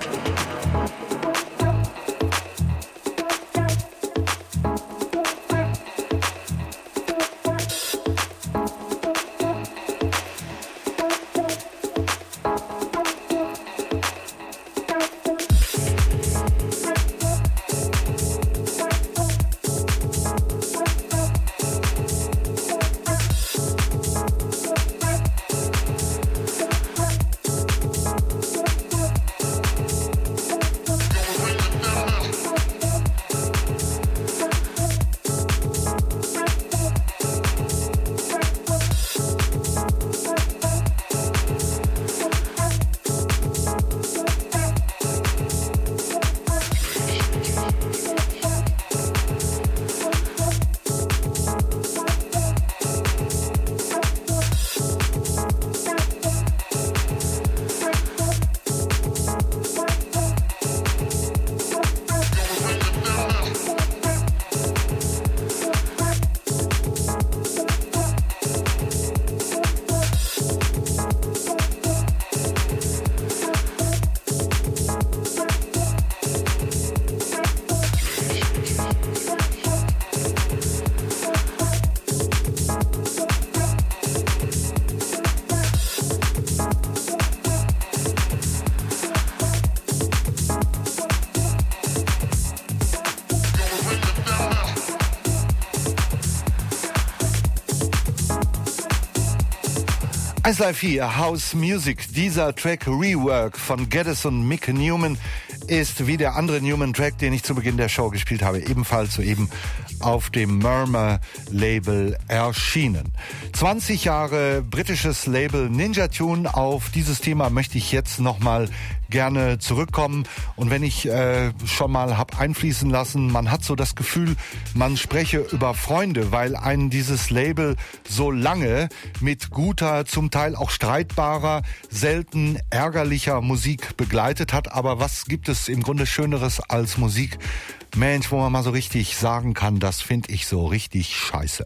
B: eins Live vier House Music. Dieser Track Rework von Geddes und Mick Newman ist wie der andere Newman-Track, den ich zu Beginn der Show gespielt habe, ebenfalls soeben auf dem Murmur-Label erschienen. zwanzig Jahre britisches Label Ninja Tune. Auf dieses Thema möchte ich jetzt nochmal gerne zurückkommen. Und wenn ich äh, schon mal hab einfließen lassen, man hat so das Gefühl, man spreche über Freunde, weil einen dieses Label so lange mit guter, zum Teil auch streitbarer, selten ärgerlicher Musik begleitet hat. Aber was gibt es im Grunde Schöneres als Musik? Mensch, wo man mal so richtig sagen kann, das finde ich so richtig scheiße.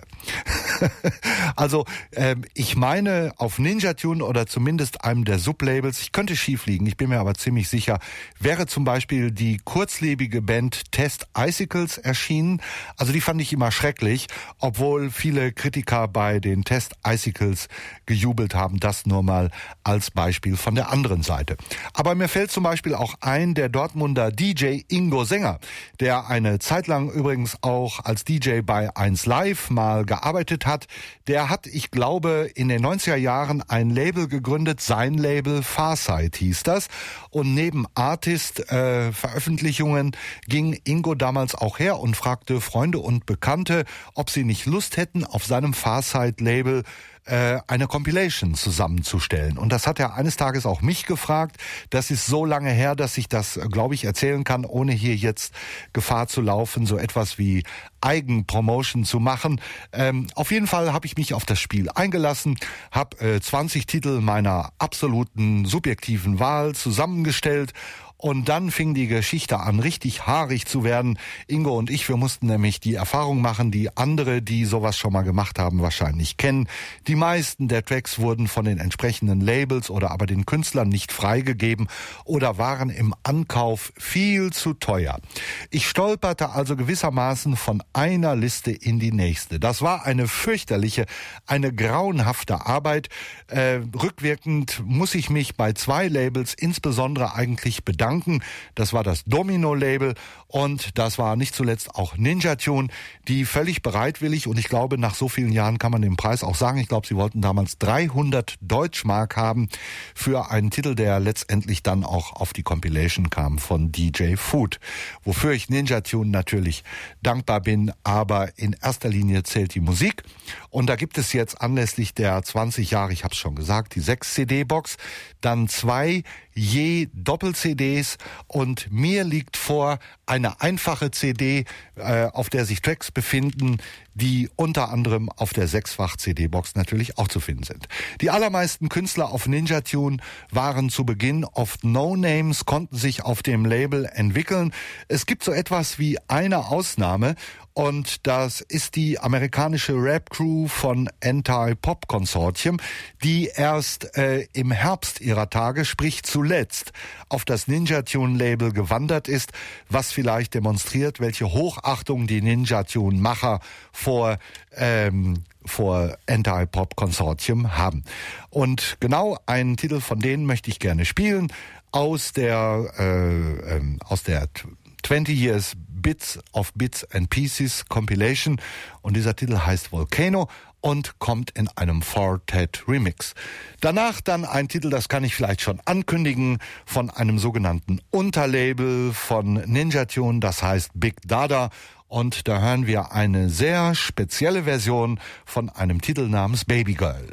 B: Also äh, ich meine, auf Ninja Tune oder zumindest einem der Sublabels, ich könnte schief liegen, ich bin mir aber ziemlich sicher, wäre zum Beispiel die kurzlebige Band Test Icicles erschienen. Also die fand ich immer schrecklich, obwohl viele Kritiker bei den Test Icicles gejubelt haben. Das nur mal als Beispiel von der anderen Seite. Aber mir fällt zum Beispiel auch ein, der Dortmunder D J Ingo Sänger, der eine Zeit lang übrigens auch als D J bei eins Live mal gearbeitet hat. Der hat, ich glaube, in den neunziger Jahren ein Label gegründet, sein Label Farsight hieß das. Und neben Artist-Veröffentlichungen äh, ging Ingo damals auch her und fragte Freunde und Bekannte, ob sie nicht Lust hätten, auf seinem Farsight-Label eine Compilation zusammenzustellen. Und das hat er eines Tages auch mich gefragt. Das ist so lange her, dass ich das, glaube ich, erzählen kann, ohne hier jetzt Gefahr zu laufen, so etwas wie Eigenpromotion zu machen. Ähm, auf jeden Fall habe ich mich auf das Spiel eingelassen, habe äh, zwanzig Titel meiner absoluten subjektiven Wahl zusammengestellt. Und dann fing die Geschichte an, richtig haarig zu werden. Ingo und ich, wir mussten nämlich die Erfahrung machen, die andere, die sowas schon mal gemacht haben, wahrscheinlich kennen. Die meisten der Tracks wurden von den entsprechenden Labels oder aber den Künstlern nicht freigegeben oder waren im Ankauf viel zu teuer. Ich stolperte also gewissermaßen von einer Liste in die nächste. Das war eine fürchterliche, eine grauenhafte Arbeit. Äh, rückwirkend muss ich mich bei zwei Labels insbesondere eigentlich bedanken. Das war das Domino-Label und das war nicht zuletzt auch Ninja Tune, die völlig bereitwillig, und ich glaube, nach so vielen Jahren kann man den Preis auch sagen, ich glaube, sie wollten damals dreihundert Deutschmark haben für einen Titel, der letztendlich dann auch auf die Compilation kam von D J Food, wofür ich Ninja Tune natürlich dankbar bin, aber in erster Linie zählt die Musik. Und da gibt es jetzt anlässlich der zwanzig Jahre, ich habe es schon gesagt, die sechs C D-Box, dann zwei je Doppel-C Ds und mir liegt vor eine einfache C D, äh, auf der sich Tracks befinden, die unter anderem auf der sechsfach-C D-Box natürlich auch zu finden sind. Die allermeisten Künstler auf Ninja Tune waren zu Beginn oft No-Names, konnten sich auf dem Label entwickeln. Es gibt so etwas wie eine Ausnahme, Und das ist die amerikanische Rap-Crew von Anti-Pop Consortium, die erst äh, im Herbst ihrer Tage, sprich zuletzt, auf das Ninja Tune Label gewandert ist, was vielleicht demonstriert, welche Hochachtung die Ninja Tune Macher vor ähm, vor Anti-Pop Consortium haben. Und genau einen Titel von denen möchte ich gerne spielen aus der äh, äh, aus der twenty Years Bits of Bits and Pieces Compilation, und dieser Titel heißt Volcano und kommt in einem Four-Tet Remix. Danach dann ein Titel, das kann ich vielleicht schon ankündigen, von einem sogenannten Unterlabel von Ninja Tune, das heißt Big Dada, und da hören wir eine sehr spezielle Version von einem Titel namens Baby Girl.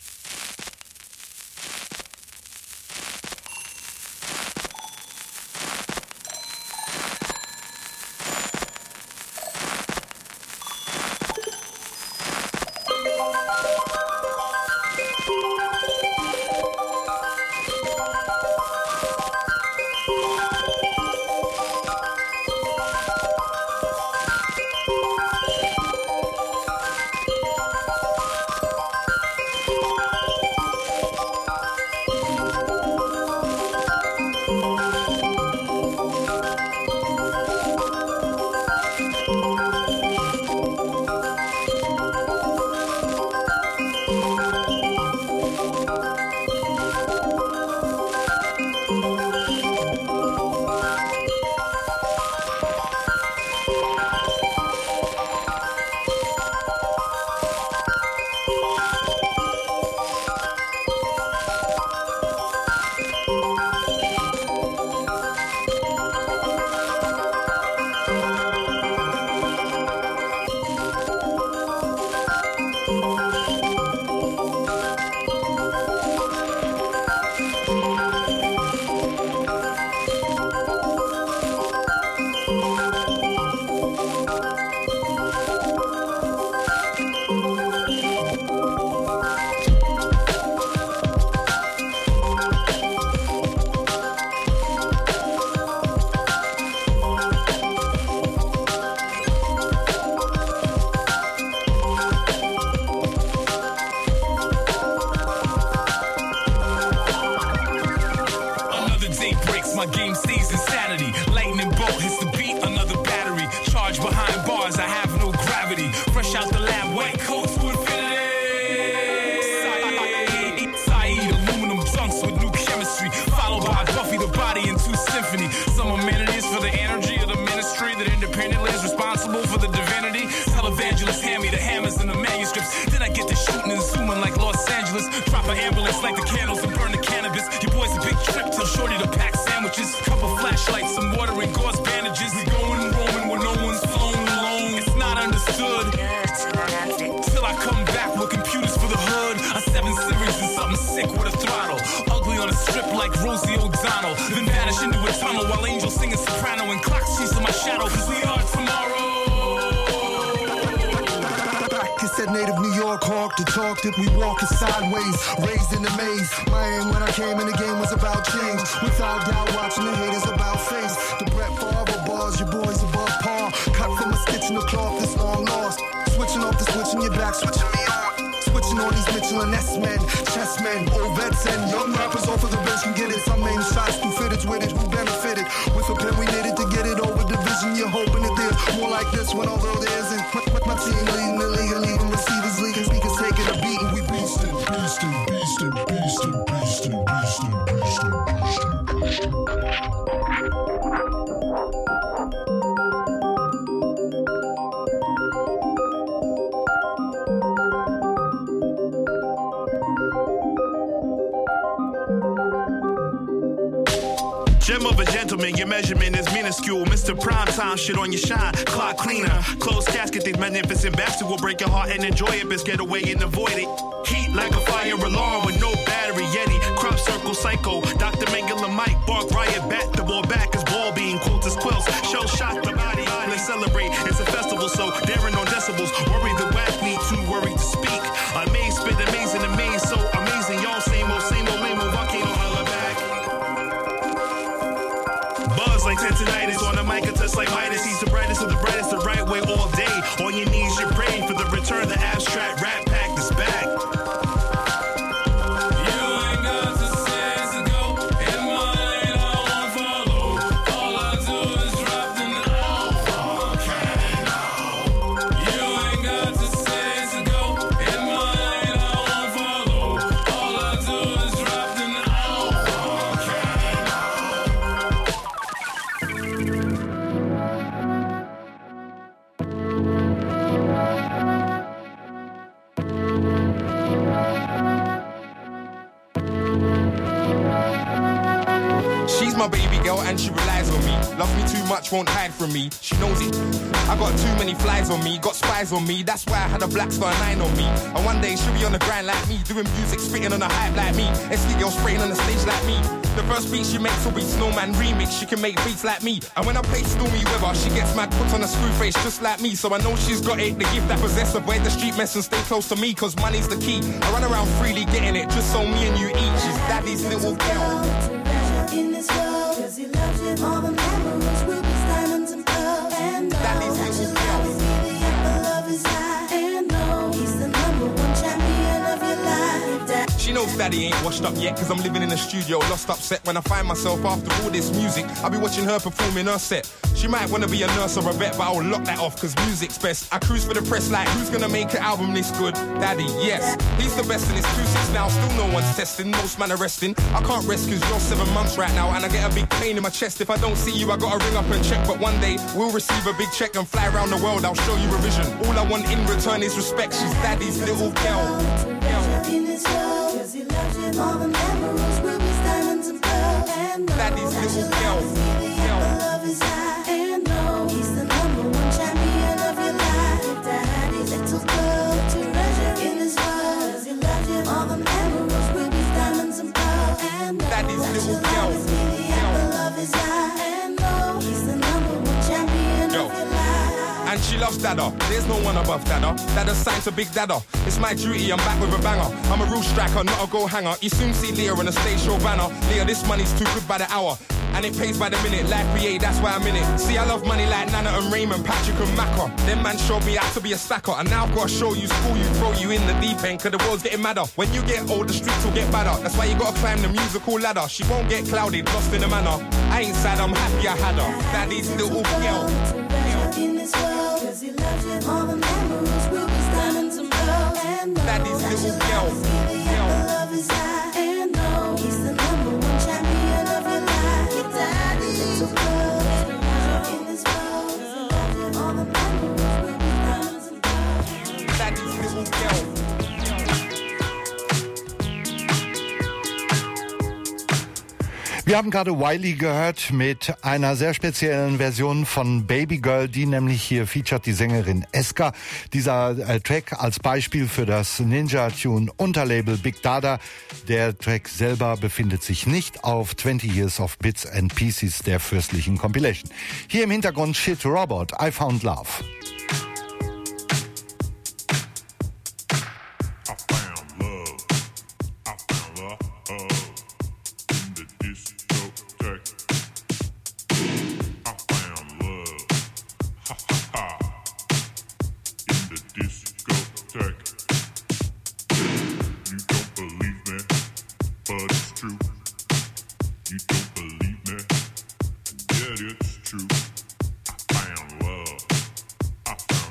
L: We walking sideways, raised in the maze. My aim when I came in the game was about change. Without doubt, watching the haters about face. The Brett Favre bars, your boys above par. Cut from a stitch in the cloth that's long lost. Switching off the switch in your back, switching me on. Switching on these Mitchell and S-men, chessmen, old vets and young rappers off of the bench can get it. Some aim shots through fitteds with it, who benefited? With a pen we did it to get it over division. You're hoping that there's more like this one, although there isn't. My, my, my team leading the league and leaving receivers leaking. Speakers taking a beat and we beastin', beastin', beastin', beastin', beastin', beastin', beastin', beastin'.
M: Gem of a gentleman, your measurement is minuscule. Mister Primetime, shit on your shine. Clock cleaner, closed casket, these magnificent bastards will break your heart and enjoy it. Best get away and avoid it. Heat like a fire alarm with no battery. Yeti, crop circle, psycho. Doctor Mengele, Mike, bark, riot, bat. The ball back is ball being. Quotes as quills. Show shot the body. Let's celebrate. It's a festival, so daring on decibels. Worry the whack, need too worried to speak. Amazed, spit amazing, amazed, so amazing. Y'all same old, same old, lame old, volcano, holla back. Buzz like tendinitis on the mic, a touch like Midas. He's the brightest of the brightest, the right way all day.
N: She's my baby girl and she relies on me. Loves me too much, won't hide from me. She knows it. I got too many flies on me, got spies on me. That's why I had a Black Star nine on me. And one day she'll be on the grind like me, doing music, spitting on the hype like me. S D girl spraying on the stage like me. The first beat she makes will be Snowman remix. She can make beats like me. And when I play Stormy Weather, she gets mad, puts on a screw face just like me. So I know she's got it, the gift that possess. Avoid the street mess and stay close to me, cause money's the key. I run around freely getting it, just so me and you eat. She's daddy's little girl.
O: In this world, cause he loves you. All the memories will be diamonds and pearls. And
N: daddy's little girl.
O: The apple of his eye. And no, he's the number one champion of your life. Dad.
N: She knows daddy ain't washed up yet, cause I'm living in the studio, lost upset. When I find myself after all this music, I'll be watching her perform in her set. She might wanna be a nurse or a vet, but I'll lock that off, cause music's best. I cruise for the press like, who's gonna make an album this good? Daddy, yes. He's the best and it's two six now, still no one's testing, most man are resting. I can't rest cause you're seven months right now, and I get a big pain in my chest. If I don't see you, I gotta ring up and check, but one day, we'll receive a big check and fly around the world, I'll show you a vision. All I want in return is respect, she's daddy's little girl.
O: In this world, cause he loves you. All the memories will be diamonds and pearls. And
N: daddy's little girl.
O: The apple of his eye. And no, he's the number one champion of your life. Daddy's little girl, treasure in this world. Cause he loves you. All the memories will be diamonds and pearls. And
N: daddy's little girl.
O: The apple of his eye. And no, he's the number one champion
N: Yo.
O: of your life.
N: And she loves Dada, there's no one above Dada. Dada's signed to Big Dada. It's my duty, I'm back with a banger. I'm a real striker, not a goal hanger. You soon see Leah on a stage show banner. Leah, this money's too good by the hour, and it pays by the minute. Life B A, that's why I'm in it. See, I love money like Nana and Raymond, Patrick and Macca. Them man showed me how to be a stacker, and now I've got to show you, school you, throw you in the deep end, cause the world's getting madder. When you get old, the streets will get badder. That's why you gotta climb the musical ladder. She won't get clouded, lost in the manner. I ain't sad, I'm happy I had her. Daddy's little girl.
O: In this world, cause he loves you. All the memories will be diamonds and pearls. And no,
N: daddy's little girl.
O: The apple of his eye. And no, he's the number one champion of your life. Daddy's little girl. In this world, cause he loves you. All the memories will be diamonds and pearls.
N: Daddy's little girl.
B: Wir haben gerade Wiley gehört mit einer sehr speziellen Version von Baby Girl, die nämlich hier featured die Sängerin Eska. Dieser äh, Track als Beispiel für das Ninja Tune Unterlabel Big Dada. Der Track selber befindet sich nicht auf twenty Years of Bits and Pieces der fürstlichen Compilation. Hier im Hintergrund Shit Robot, I Found Love.
K: It's true. I found love. I found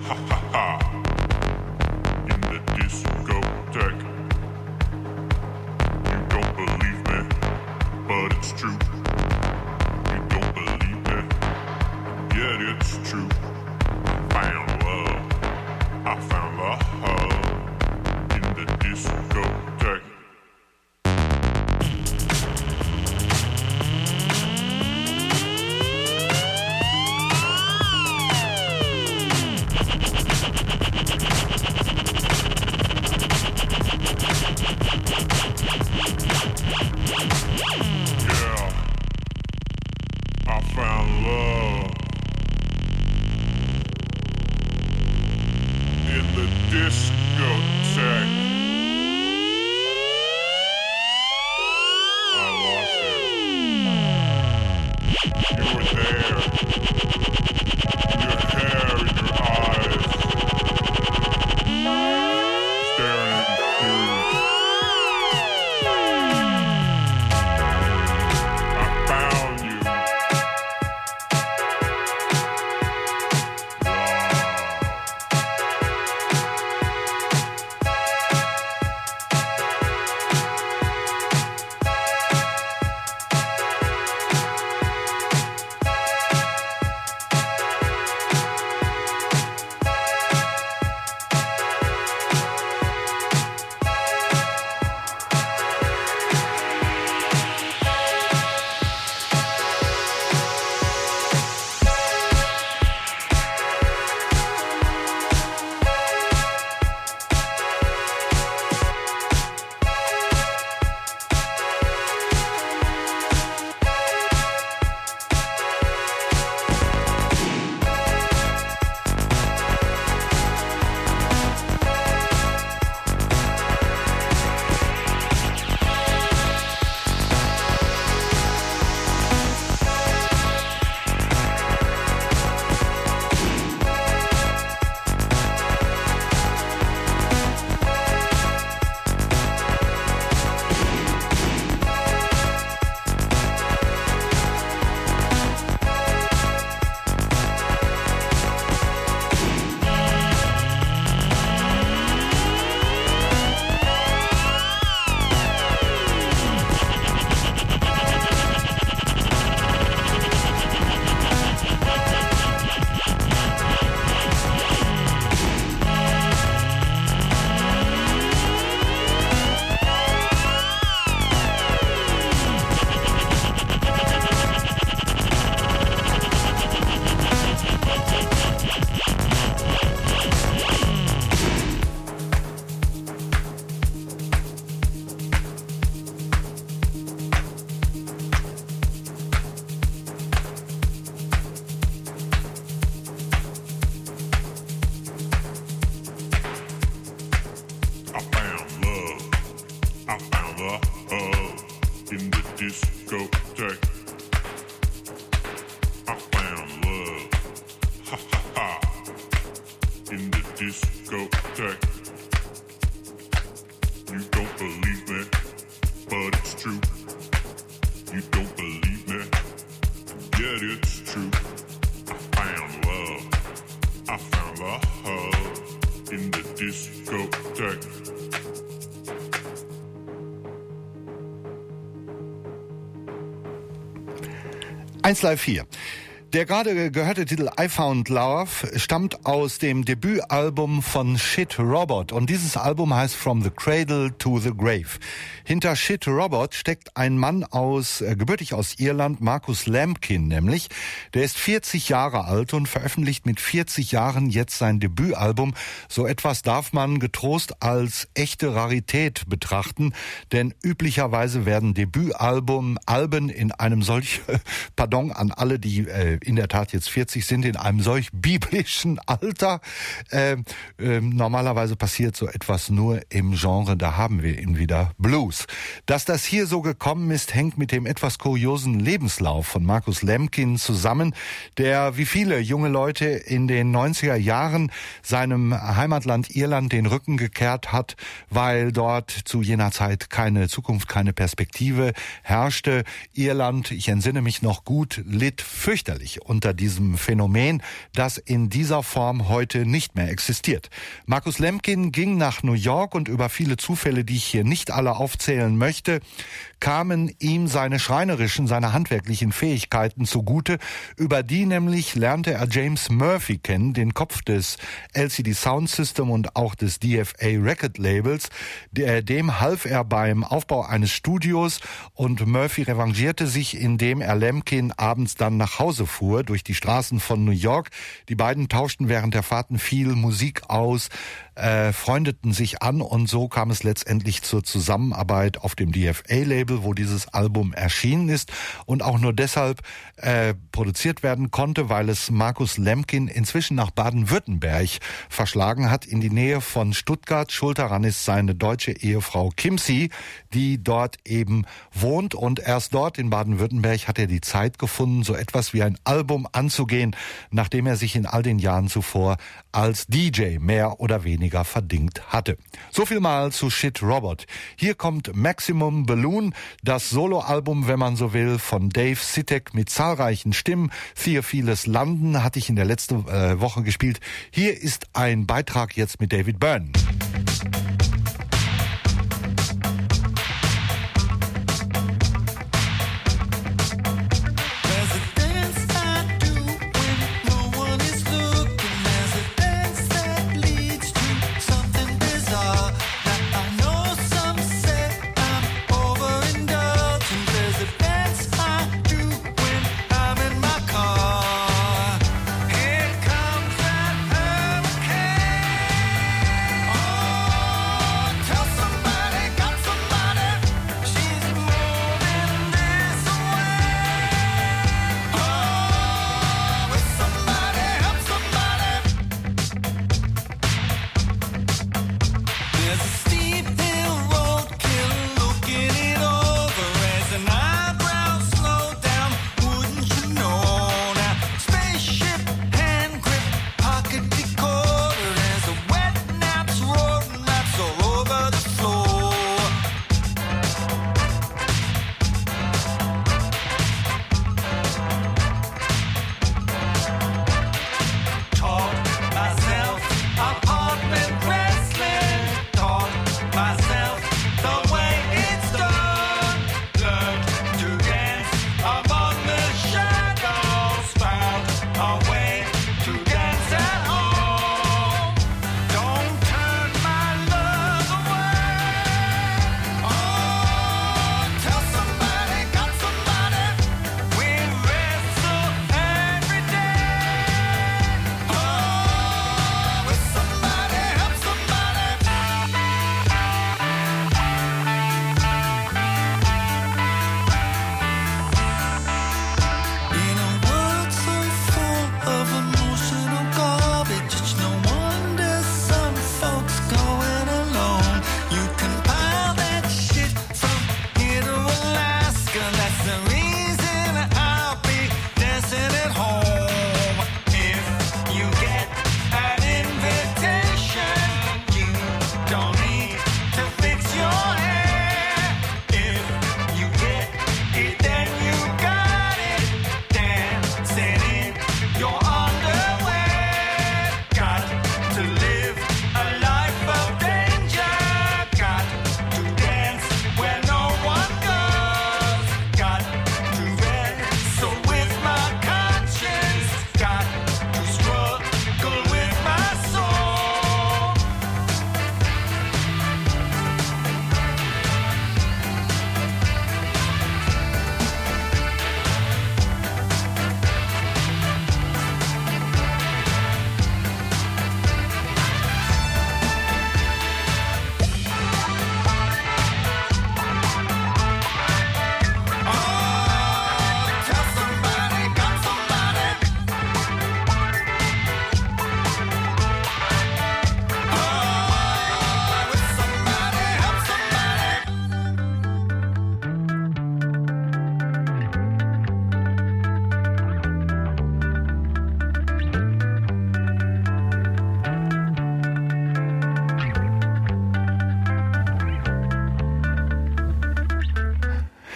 K: Ha ha ha. In the discotheque. You don't believe me, but it's true. You don't believe me, yet it's true. Found love. I found love in the discotheque. Yeah, I found love in the discotheque. I lost it. You were there. Your hair in your eyes. Staring at your shoes. I found you. I found love. I found love in the discotheque. I found love. Ha ha ha. In the discotheque. You don't believe me, but it's true. You don't believe me, yet it's true. I found love. I found love in the discotheque.
B: eins Live vier. Der gerade gehörte Titel I Found Love stammt aus dem Debütalbum von Shit Robot und dieses Album heißt From the Cradle to the Grave. Hinter Shit Robot steckt ein Mann aus, äh, gebürtig aus Irland, Marcus Lampkin nämlich. Der ist vierzig Jahre alt und veröffentlicht mit vierzig Jahren jetzt sein Debütalbum. So etwas darf man getrost als echte Rarität betrachten, denn üblicherweise werden Debütalbum, Alben in einem solch, pardon an alle, die äh, in der Tat jetzt vierzig sind, in einem solch biblischen Alter. Äh, äh, normalerweise passiert so etwas nur im Genre, da haben wir ihn wieder, Blues. Dass das hier so gekommen ist, hängt mit dem etwas kuriosen Lebenslauf von Marcus Lampkin zusammen, der wie viele junge Leute in den neunziger Jahren seinem Heimatland Irland den Rücken gekehrt hat, weil dort zu jener Zeit keine Zukunft, keine Perspektive herrschte. Irland, ich entsinne mich noch gut, litt fürchterlich verständlich unter diesem Phänomen, das in dieser Form heute nicht mehr existiert. Marcus Lemkin ging nach New York und über viele Zufälle, die ich hier nicht alle aufzählen möchte, kamen ihm seine schreinerischen, seine handwerklichen Fähigkeiten zugute. Über die nämlich lernte er James Murphy kennen, den Kopf des L C D Sound System und auch des D F A Record Labels. Dem half er beim Aufbau eines Studios und Murphy revanchierte sich, indem er Lemkin abends dann nach Hause fuhr durch die Straßen von New York. Die beiden tauschten während der Fahrten viel Musik aus, äh, freundeten sich an und so kam es letztendlich zur Zusammenarbeit auf dem D F A-Label, wo dieses Album erschienen ist und auch nur deshalb äh, produziert werden konnte, weil es Marcus Lemkin inzwischen nach Baden-Württemberg verschlagen hat, in die Nähe von Stuttgart. Schuld daran ist seine deutsche Ehefrau Kimsi, die dort eben wohnt und erst dort in Baden-Württemberg hat er die Zeit gefunden, so etwas wie ein Album anzugehen, nachdem er sich in all den Jahren zuvor als D J mehr oder weniger verdingt hatte. So viel mal zu Shit Robot. Hier kommt Maximum Balloon, das Soloalbum, wenn man so will, von Dave Sitek mit zahlreichen Stimmen. Theophiles London hatte ich in der letzten äh, Woche gespielt. Hier ist ein Beitrag jetzt mit David Byrne.
O: Here comes that hurricane.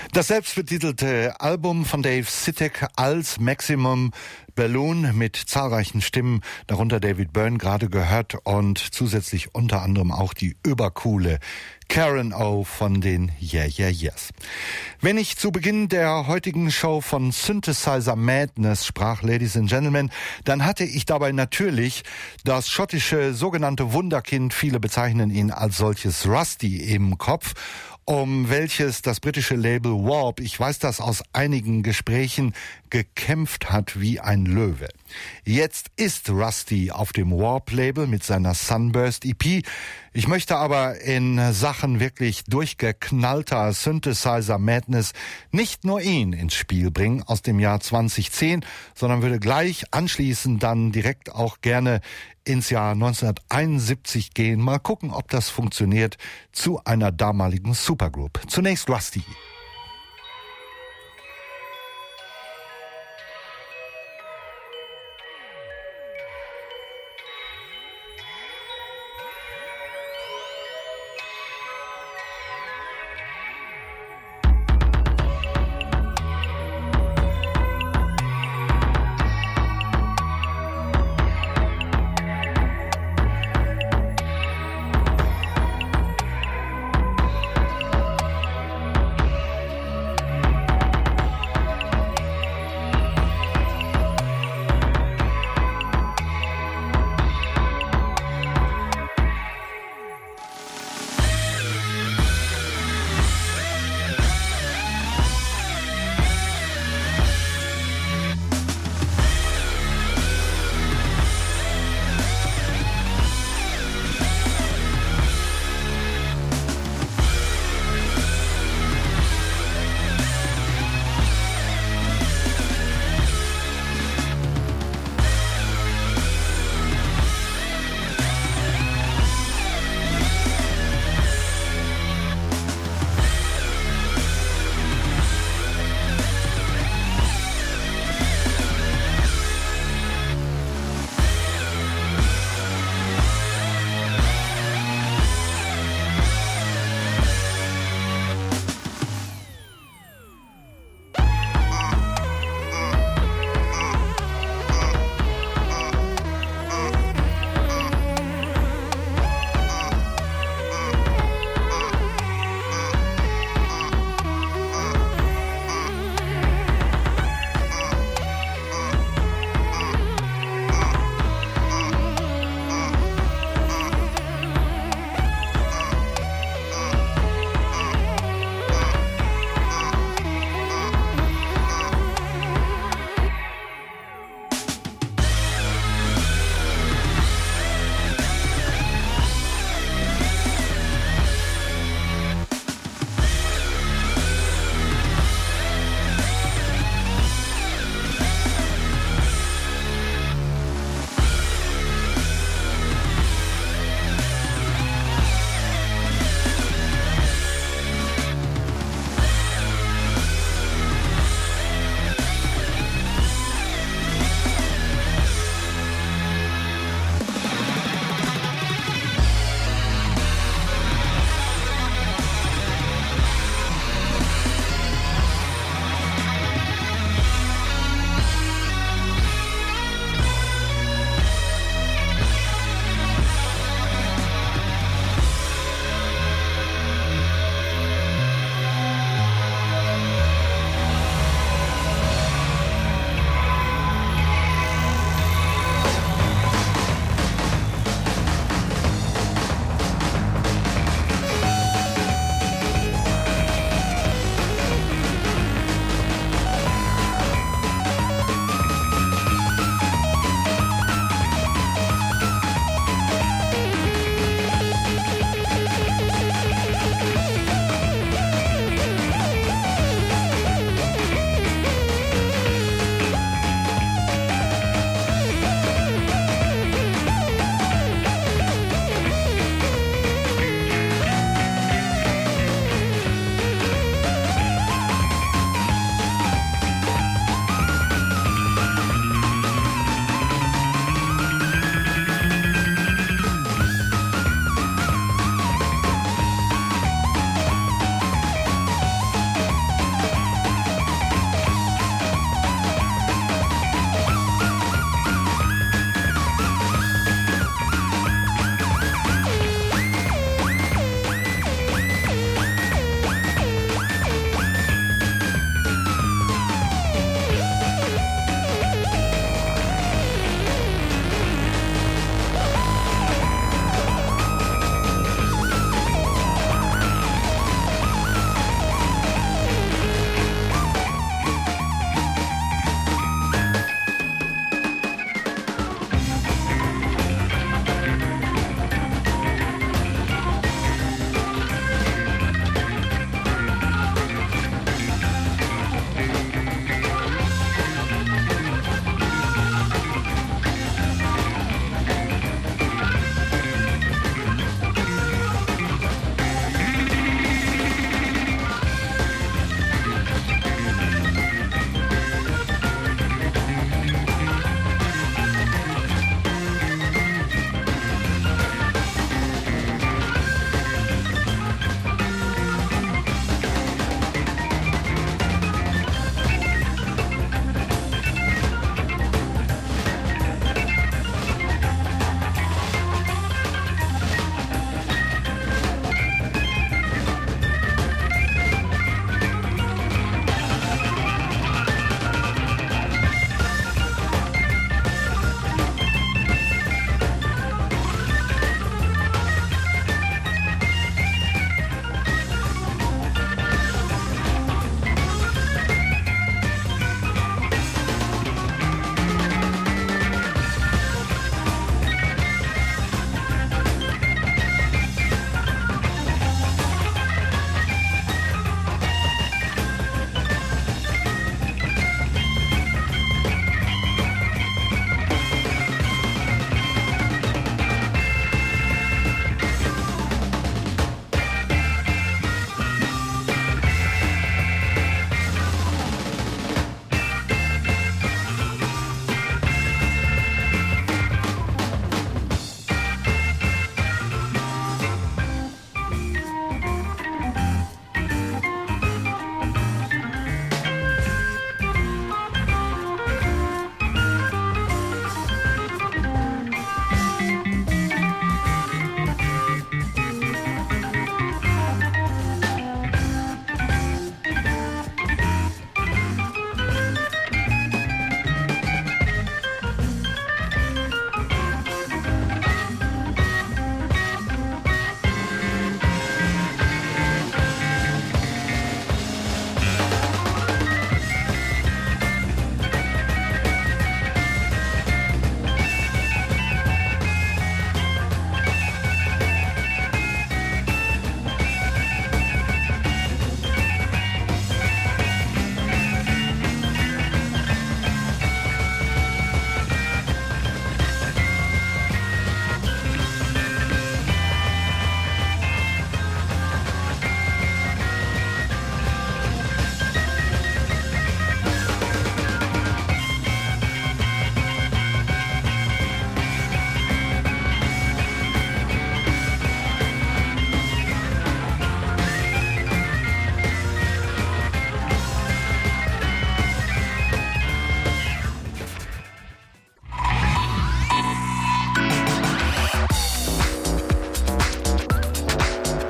B: Das selbstbetitelte Album von Dave Sitek als Maximum Balloon mit zahlreichen Stimmen, darunter David Byrne gerade gehört und zusätzlich unter anderem auch die übercoole Karen O von den Yeah Yeah Yeahs. Wenn ich zu Beginn der heutigen Show von Synthesizer Madness sprach, Ladies and Gentlemen, dann hatte ich dabei natürlich das schottische sogenannte Wunderkind, viele bezeichnen ihn als solches, Rusty, im Kopf, um welches das britische Label Warp, ich weiß das aus einigen Gesprächen, gekämpft hat wie ein Löwe. Jetzt ist Rusty auf dem Warp-Label mit seiner Sunburst E P. Ich möchte aber in Sachen wirklich durchgeknallter Synthesizer Madness nicht nur ihn ins Spiel bringen aus dem Jahr zwanzig zehn, sondern würde gleich anschließend dann direkt auch gerne ins Jahr neunzehnhunderteinundsiebzig gehen. Mal gucken, ob das funktioniert, zu einer damaligen Supergroup. Zunächst Rusty.
O: Thank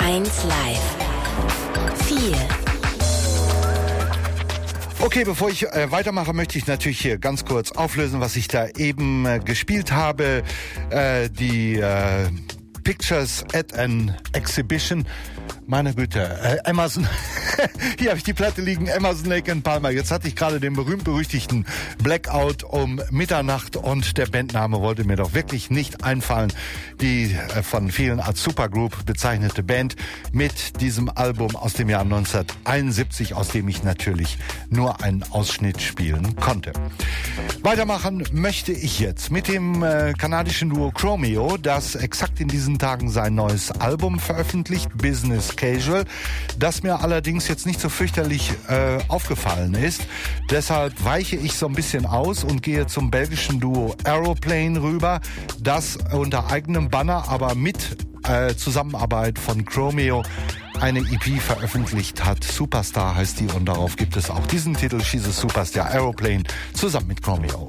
A: eins Live. vier.
B: Okay, bevor ich äh, weitermache, möchte ich natürlich hier ganz kurz auflösen, was ich da eben äh, gespielt habe. Äh, die äh, Pictures at an Exhibition. Meine Güte, äh, Emerson, hier habe ich die Platte liegen, Emerson, Lake and Palmer. Jetzt hatte ich gerade den berühmt-berüchtigten Blackout um Mitternacht und der Bandname wollte mir doch wirklich nicht einfallen. Die äh, von vielen als Supergroup bezeichnete Band mit diesem Album aus dem Jahr neunzehnhunderteinundsiebzig, aus dem ich natürlich nur einen Ausschnitt spielen konnte. Weitermachen möchte ich jetzt mit dem äh, kanadischen Duo Chromeo, das exakt in diesen Tagen sein neues Album veröffentlicht, Business Casual, das mir allerdings jetzt nicht so fürchterlich äh, aufgefallen ist. Deshalb weiche ich so ein bisschen aus und gehe zum belgischen Duo Aeroplane rüber, das unter eigenem Banner, aber mit äh, Zusammenarbeit von Chromeo eine E P veröffentlicht hat. Superstar heißt die und darauf gibt es auch diesen Titel, She's a Superstar, Aeroplane, zusammen mit Chromeo.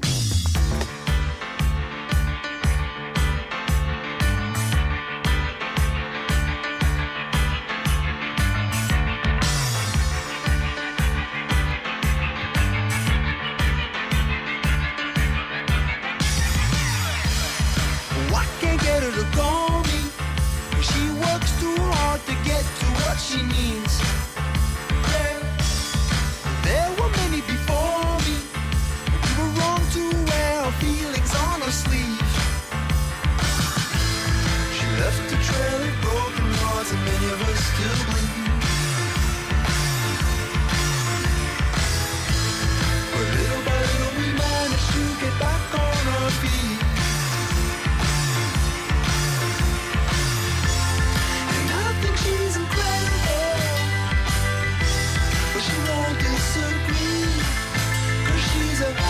O: I can't get her to call me. She works too hard to get to what she needs. Yeah. There were many before me. We were wrong to wear her feelings on her sleeve. She left a trail of broken hearts and many of us still bleed. But little by little we managed to get back on our feet. She's incredible, but she won't disagree, 'cause she's a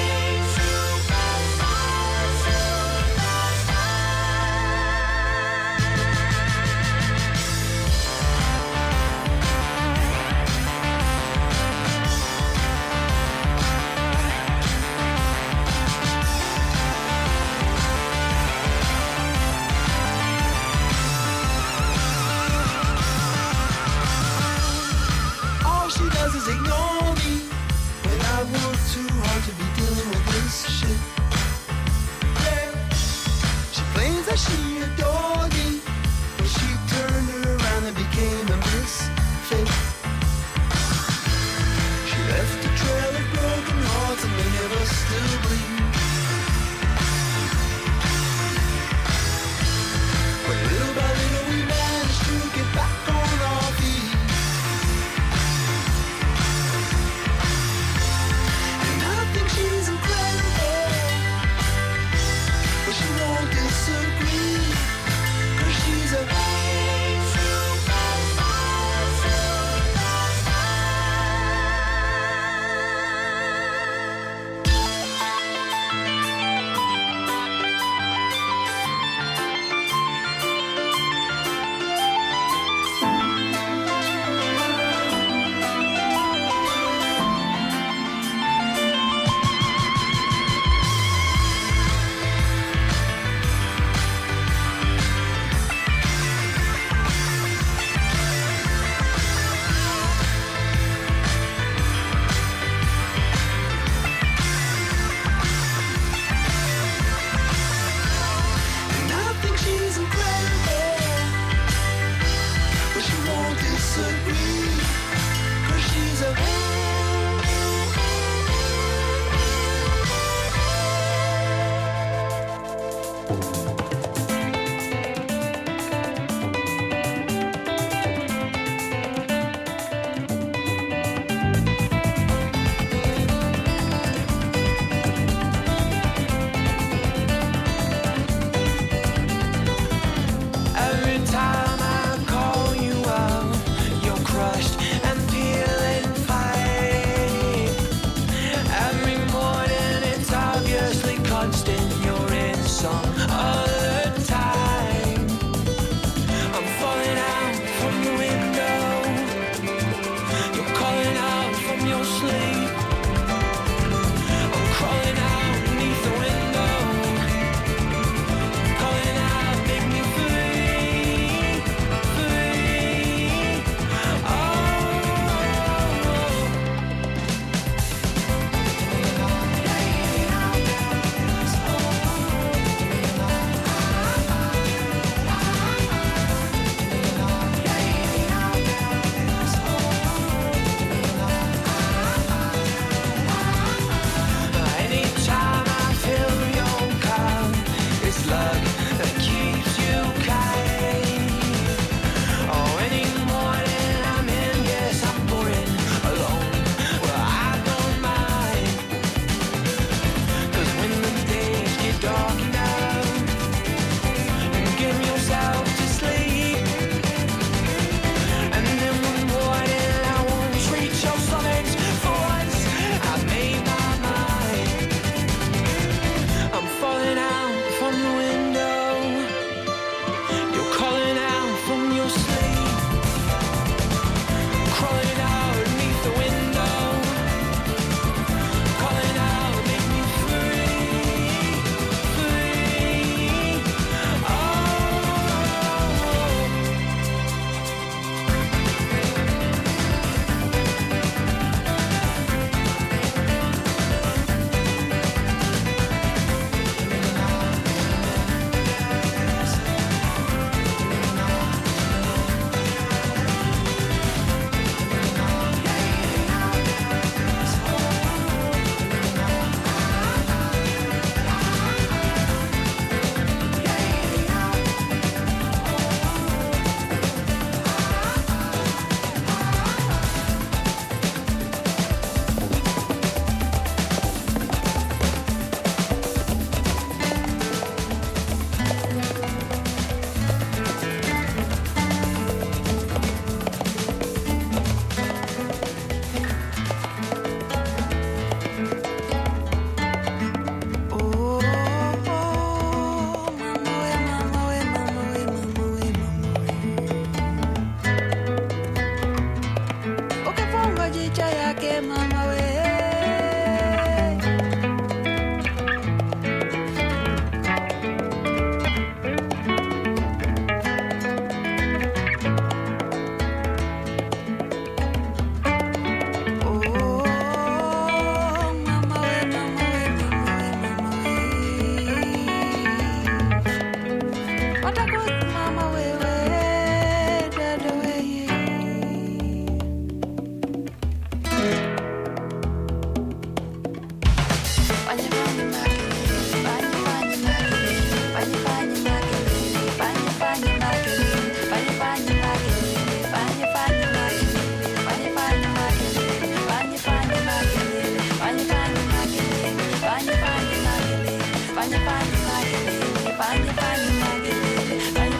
O: she does is ignore me when I work too hard to be dealing with this shit. Yeah. She claims that she adored me, but she turned around and became a misfit. She left a trail of broken hearts and many of us still bleed. But little by little we managed to get back on our feet. She's incredible, but she won't disagree, 'cause she's a
E: slug that keeps you kind. Oh, any morning I'm in, yes, I'm boring alone. Well, I don't mind, 'cause when the days get dark enough, you give yourself to sleep. And then one morning I won't treat your summons for once. I've made my mind. I'm falling out from the window. You're calling out from your sleep. Crawling out beneath the window. Calling out, make me free, free. Oh. Ukifunga jicho yake mama we. Find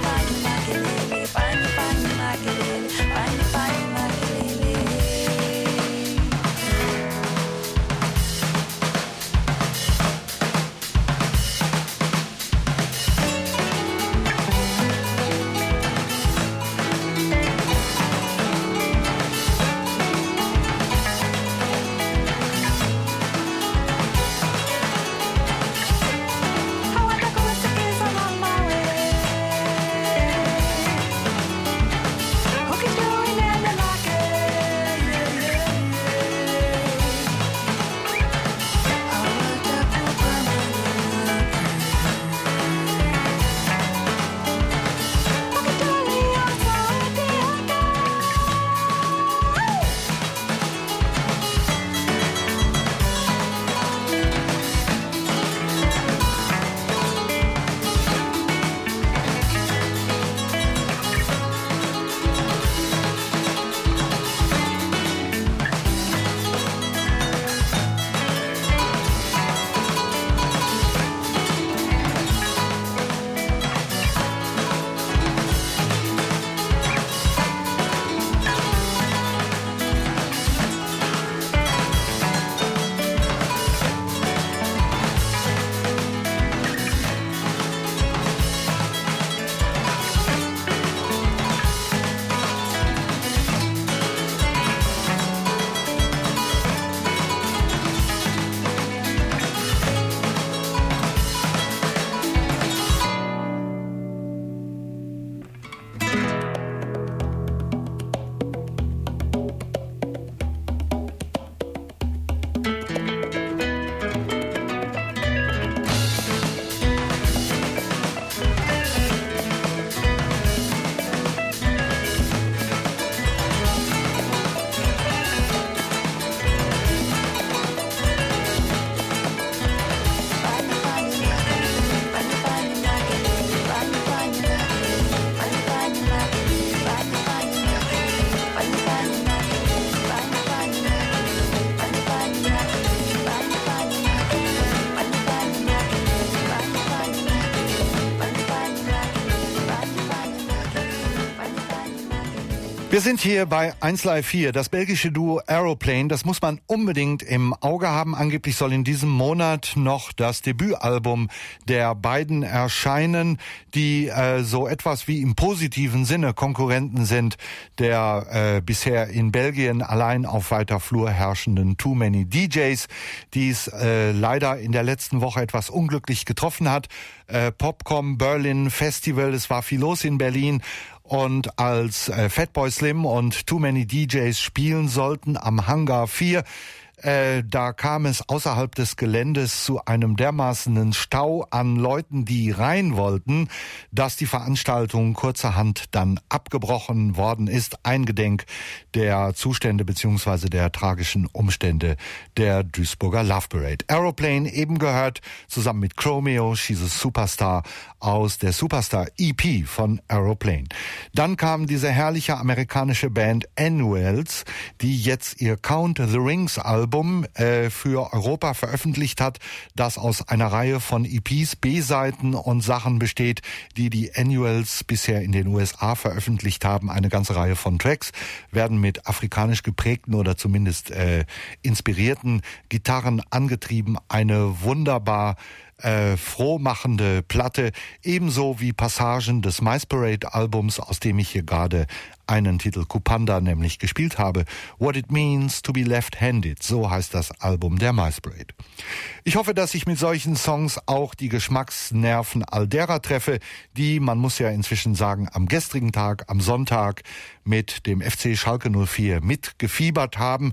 B: Wir sind hier bei eins Live vier, das belgische Duo Aeroplane. Das muss man unbedingt im Auge haben. Angeblich soll in diesem Monat noch das Debütalbum der beiden erscheinen, die äh, so etwas wie im positiven Sinne Konkurrenten sind der äh, bisher in Belgien allein auf weiter Flur herrschenden Too Many D Js, die es äh, leider in der letzten Woche etwas unglücklich getroffen hat. Äh, Popcom Berlin Festival, es war viel los in Berlin. Und als äh, Fatboy Slim und Too Many D Js spielen sollten am Hangar vier, äh, da kam es außerhalb des Geländes zu einem dermaßenen Stau an Leuten, die rein wollten, dass die Veranstaltung kurzerhand dann abgebrochen worden ist, eingedenk der Zustände bzw. der tragischen Umstände der Duisburger Love Parade. Aeroplane eben gehört, zusammen mit Chromeo, She's a Superstar, aus der Superstar E P von Aeroplane. Dann kam diese herrliche amerikanische Band Annuals, die jetzt ihr Count the Rings Album äh, für Europa veröffentlicht hat, das aus einer Reihe von E Ps, B-Seiten und Sachen besteht, die die Annuals bisher in den U S A veröffentlicht haben. Eine ganze Reihe von Tracks werden mit afrikanisch geprägten oder zumindest äh, inspirierten Gitarren angetrieben. Eine wunderbar Äh, frohmachende Platte, ebenso wie Passagen des Mice Parade Albums, aus dem ich hier gerade einen Titel Kupanda nämlich gespielt habe. What It Means to Be Left-Handed, so heißt das Album der Mice Parade. Ich hoffe, dass ich mit solchen Songs auch die Geschmacksnerven all derer treffe, die, man muss ja inzwischen sagen, am gestrigen Tag, am Sonntag mit dem F C Schalke null vier mitgefiebert haben.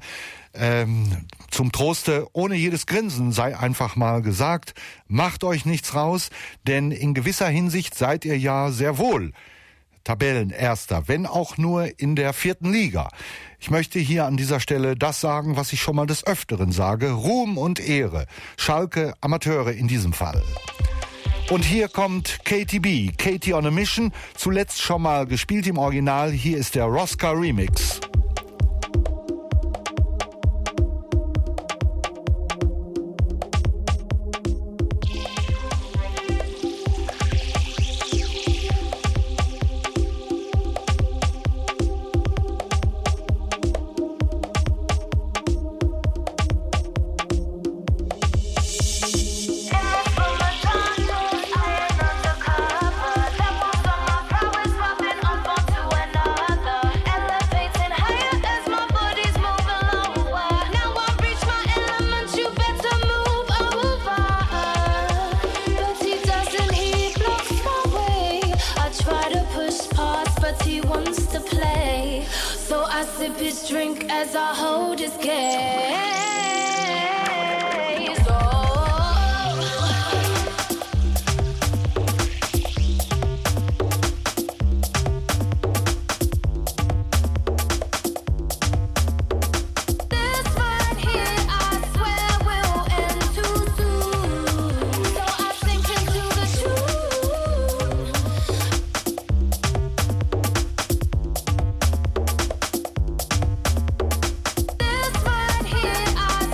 B: Ähm, zum Troste, ohne jedes Grinsen sei einfach mal gesagt, macht euch nichts raus, denn in gewisser Hinsicht seid ihr ja sehr wohl Tabellenerster, wenn auch nur in der vierten Liga. Ich möchte hier an dieser Stelle das sagen, was ich schon mal des Öfteren sage: Ruhm und Ehre. Schalke Amateure in diesem Fall. Und hier kommt K T B, Katie on a Mission, zuletzt schon mal gespielt im Original. Hier ist der Rosca Remix.
O: This right here, I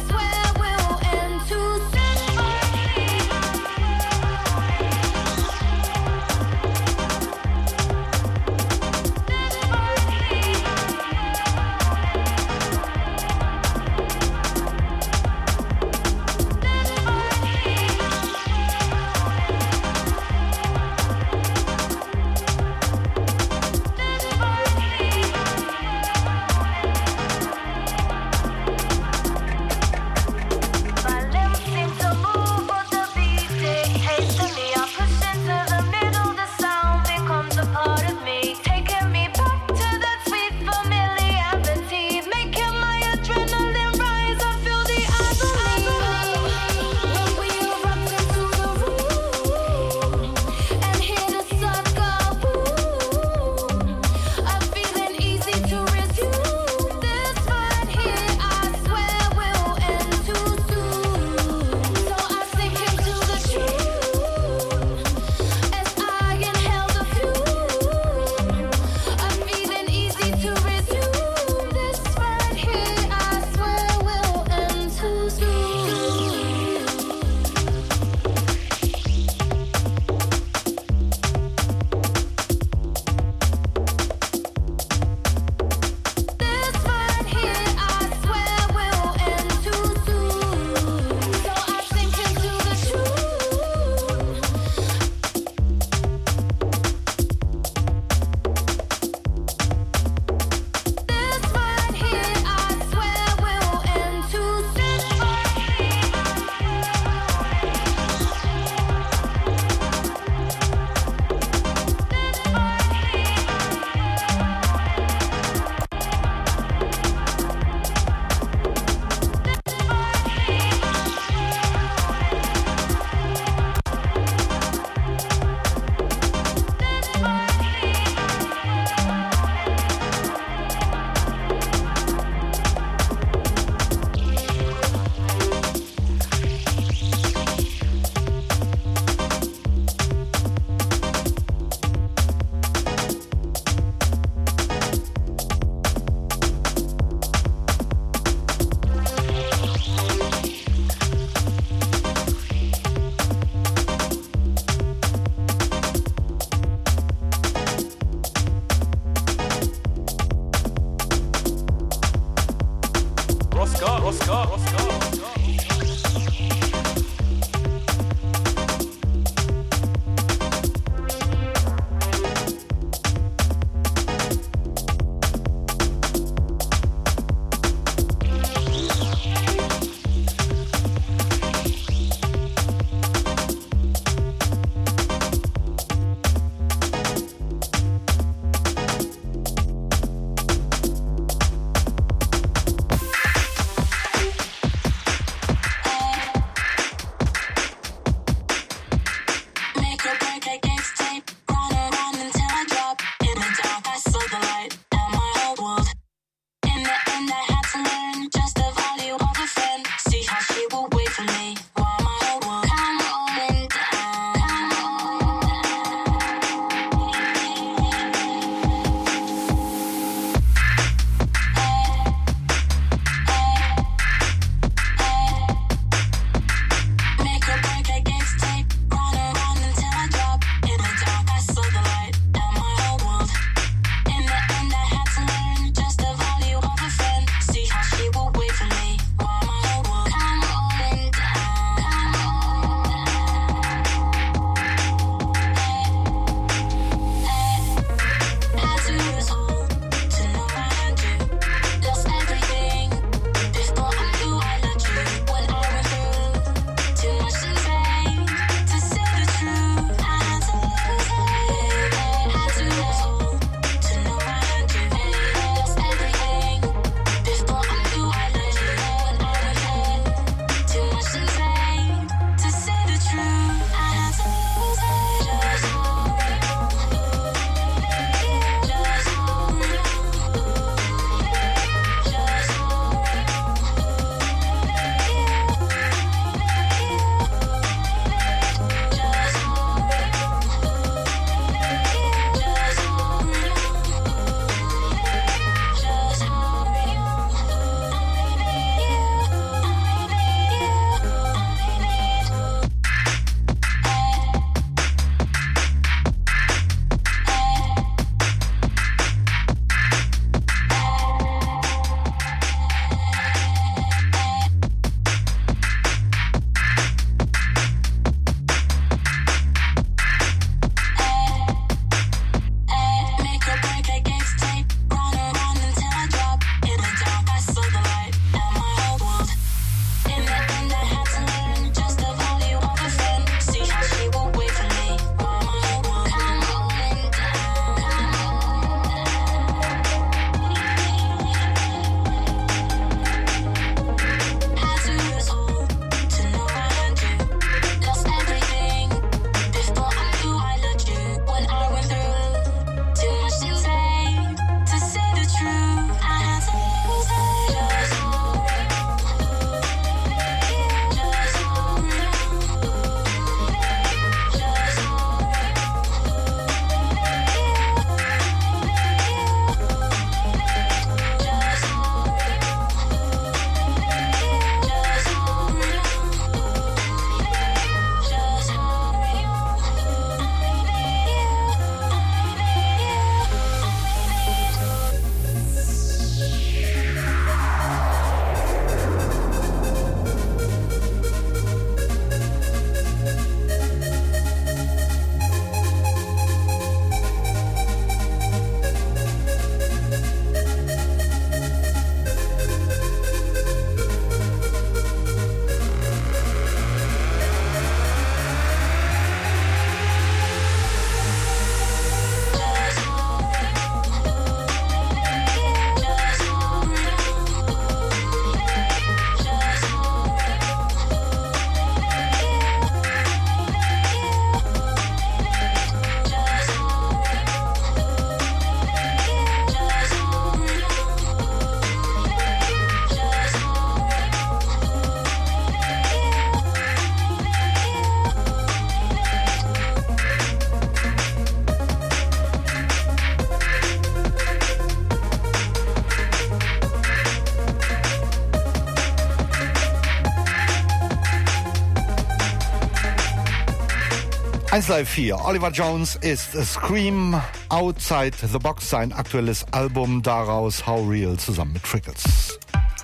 B: eins Live vier. Oliver Jones ist Scream Outside the Box, sein aktuelles Album, daraus How Real zusammen mit Trickles.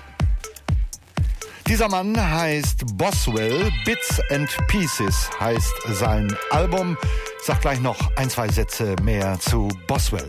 B: Dieser Mann heißt Boswell, Bits and Pieces heißt sein Album. Sag gleich noch ein, zwei Sätze mehr zu Boswell.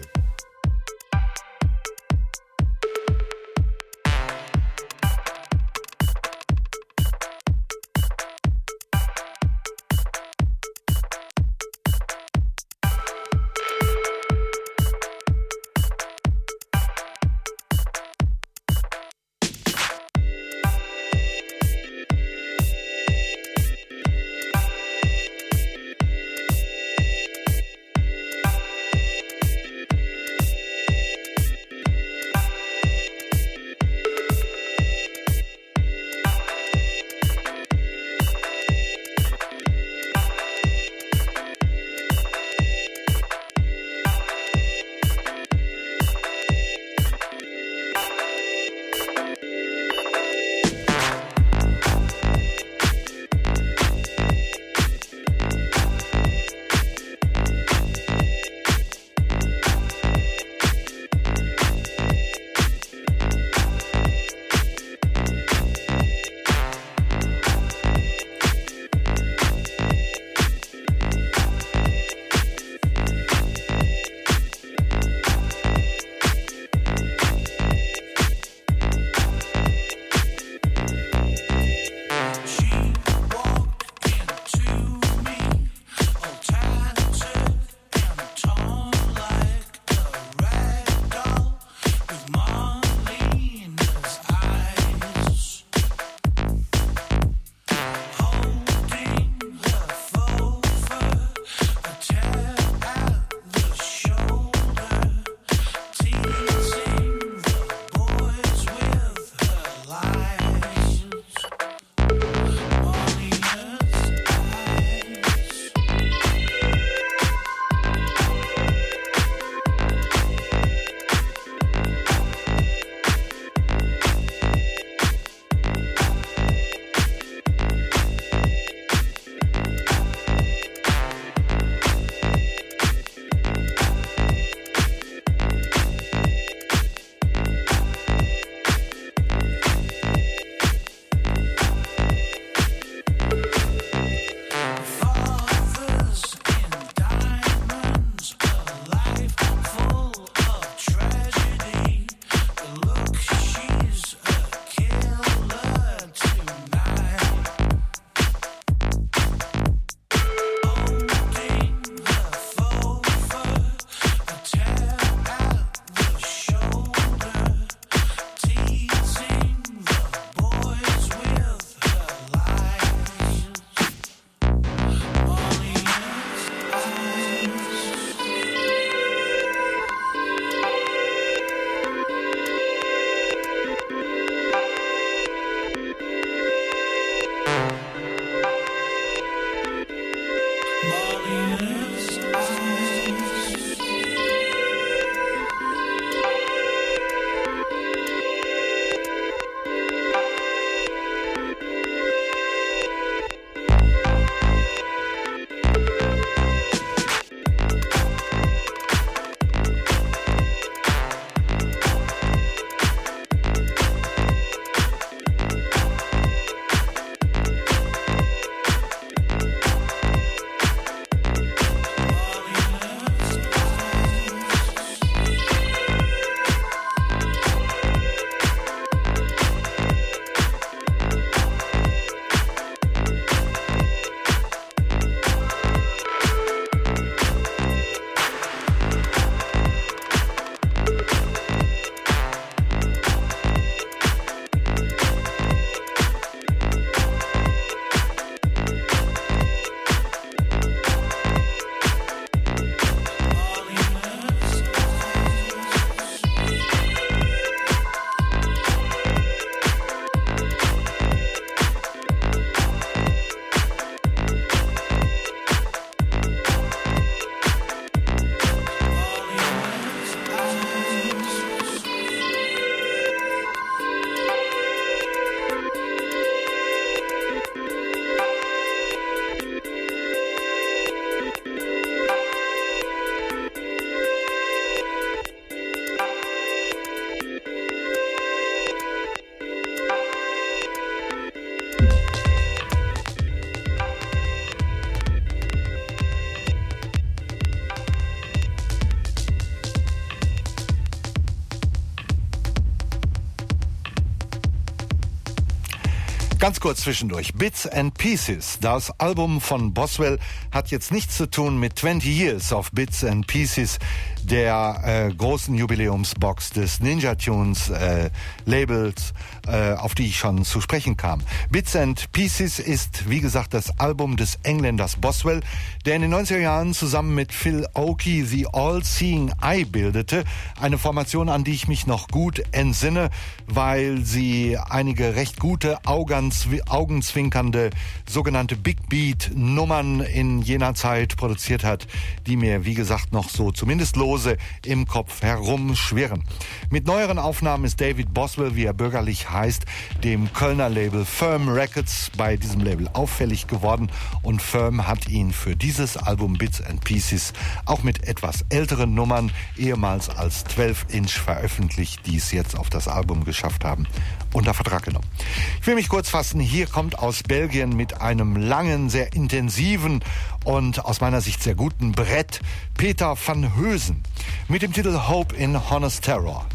B: Ganz kurz zwischendurch. Bits and Pieces. Das Album von Boswell hat jetzt nichts zu tun mit twenty Years of Bits and Pieces, der äh, großen Jubiläumsbox des Ninja Tunes äh, Labels, äh, auf die ich schon zu sprechen kam. Bits and Pieces ist, wie gesagt, das Album des Engländers Boswell, der in den neunziger Jahren zusammen mit Phil Oakey The All-Seeing Eye bildete. Eine Formation, an die ich mich noch gut entsinne, weil sie einige recht gute, augenzwinkernde sogenannte Big Beat Nummern in jener Zeit produziert hat, die mir, wie gesagt, noch so zumindest lose im Kopf herumschwirren. Mit neueren Aufnahmen ist David Boswell, wie er bürgerlich heißt, dem Kölner Label Firm Records bei diesem Label auffällig geworden, und Firm hat ihn für dieses Album Bits and Pieces auch mit etwas älteren Nummern, ehemals als zwölf Inch veröffentlicht, die es jetzt auf das Album geschafft haben, unter Vertrag genommen. Ich will mich kurz fassen. Hier kommt aus Belgien mit einem langen, sehr intensiven und aus meiner Sicht sehr guten Brett Peter van Heusen mit dem Titel Hope in Honest Terror.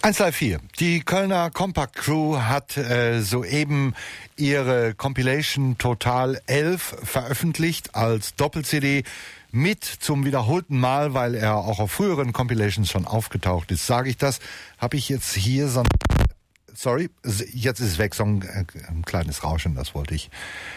B: eins drei vier. Die Kölner Compact Crew hat äh, soeben ihre Compilation Total elf veröffentlicht als Doppel-C D mit zum wiederholten Mal, weil er auch auf früheren Compilations schon aufgetaucht ist. Sage ich das, habe ich jetzt hier so ein... Sorry, jetzt ist es weg, so ein, äh, ein kleines Rauschen, das wollte ich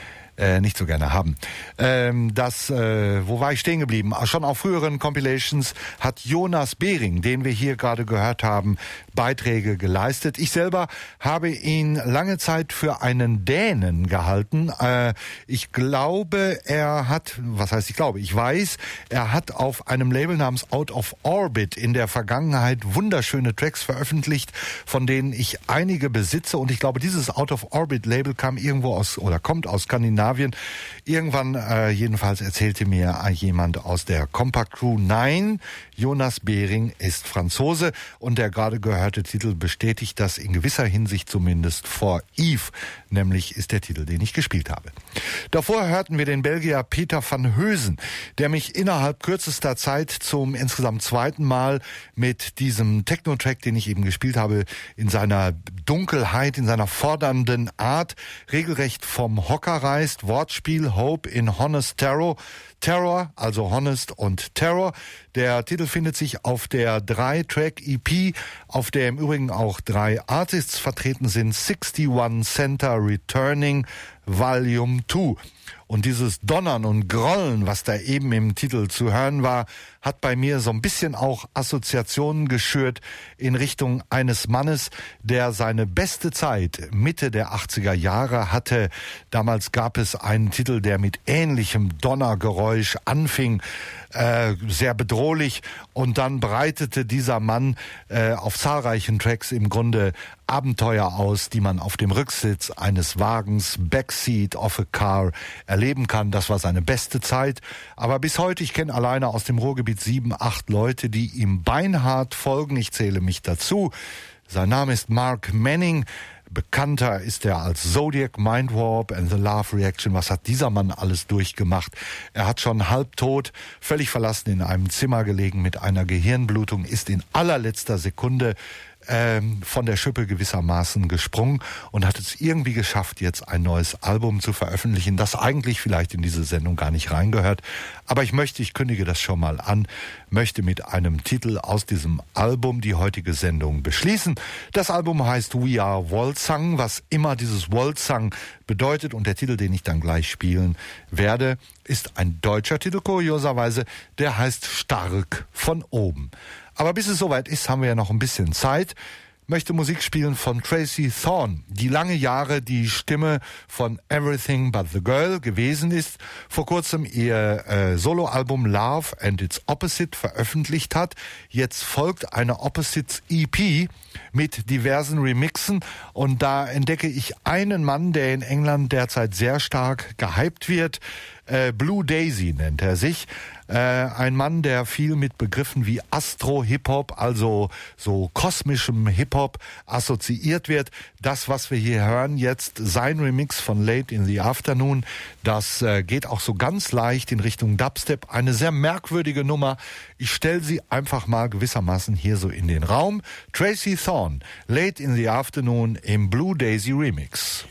B: Äh, nicht so gerne haben. Ähm, das, äh, wo war ich stehen geblieben? Schon auf früheren Compilations hat Jonas Behring, den wir hier gerade gehört haben, Beiträge geleistet. Ich selber habe ihn lange Zeit für einen Dänen gehalten. Äh, ich glaube, er hat, was heißt ich glaube, ich weiß, er hat auf einem Label namens Out of Orbit in der Vergangenheit wunderschöne Tracks veröffentlicht, von denen ich einige besitze. Und ich glaube, dieses Out of Orbit Label kam irgendwo aus oder kommt aus Skandinavien. Irgendwann äh, jedenfalls erzählte mir jemand aus der Compact Crew, nein, Jonas Behring ist Franzose und der gerade gehörte Titel bestätigt das in gewisser Hinsicht zumindest. For Eve, nämlich ist der Titel, den ich gespielt habe. Davor hörten wir den Belgier Peter van Heusen, der mich innerhalb kürzester Zeit zum insgesamt zweiten Mal mit diesem Techno-Track, den ich eben gespielt habe, in seiner Dunkelheit, in seiner fordernden Art regelrecht vom Hocker reißt. Wortspiel, Hope in Honest Terror. Terror, also Honest und Terror. Der Titel findet sich auf der drei-Track-E P, auf der im Übrigen auch drei Artists vertreten sind. sixty-one Center Returning Volume two. Und dieses Donnern und Grollen, was da eben im Titel zu hören war, hat bei mir so ein bisschen auch Assoziationen geschürt in Richtung eines Mannes, der seine beste Zeit Mitte der achtziger Jahre hatte. Damals gab es einen Titel, der mit ähnlichem Donnergeräusch anfing, äh, sehr bedrohlich. Und dann breitete dieser Mann äh, auf zahlreichen Tracks im Grunde Abenteuer aus, die man auf dem Rücksitz eines Wagens, Backseat of a Car, erleben kann. Das war seine beste Zeit. Aber bis heute, ich kenne alleine aus dem Ruhrgebiet sieben, acht Leute, die ihm beinhart folgen. Ich zähle mich dazu. Sein Name ist Mark Manning. Bekannter ist er als Zodiac, Mind Warp and the Love Reaction. Was hat dieser Mann alles durchgemacht? Er hat schon halbtot, völlig verlassen in einem Zimmer gelegen mit einer Gehirnblutung, ist in allerletzter Sekunde ähm, von der Schippe gewissermaßen gesprungen und hat es irgendwie geschafft, jetzt ein neues Album zu veröffentlichen, das eigentlich vielleicht in diese Sendung gar nicht reingehört. Aber ich möchte, ich kündige das schon mal an, möchte mit einem Titel aus diesem Album die heutige Sendung beschließen. Das Album heißt We Are Wolfsang, was immer dieses Wolfsang bedeutet, und der Titel, den ich dann gleich spielen werde, ist ein deutscher Titel, kurioserweise, der heißt Stark von oben. Aber bis es soweit ist, haben wir ja noch ein bisschen Zeit. Möchte Musik spielen von Tracy Thorn, die lange Jahre die Stimme von Everything But the Girl gewesen ist, vor kurzem ihr äh, Soloalbum Love and Its Opposite veröffentlicht hat. Jetzt folgt eine Opposites-E P mit diversen Remixen, und da entdecke ich einen Mann, der in England derzeit sehr stark gehypt wird. Äh, Blue Daisy nennt er sich. Äh, ein Mann, der viel mit Begriffen wie Astro-Hip-Hop, also so kosmischem Hip-Hop assoziiert wird. Das, was wir hier hören jetzt, sein Remix von Late in the Afternoon, das äh, geht auch so ganz leicht in Richtung Dubstep. Eine sehr merkwürdige Nummer. Ich stelle sie einfach mal gewissermaßen hier so in den Raum. Tracy Thorn, Late in the Afternoon im Blue Daisy Remix.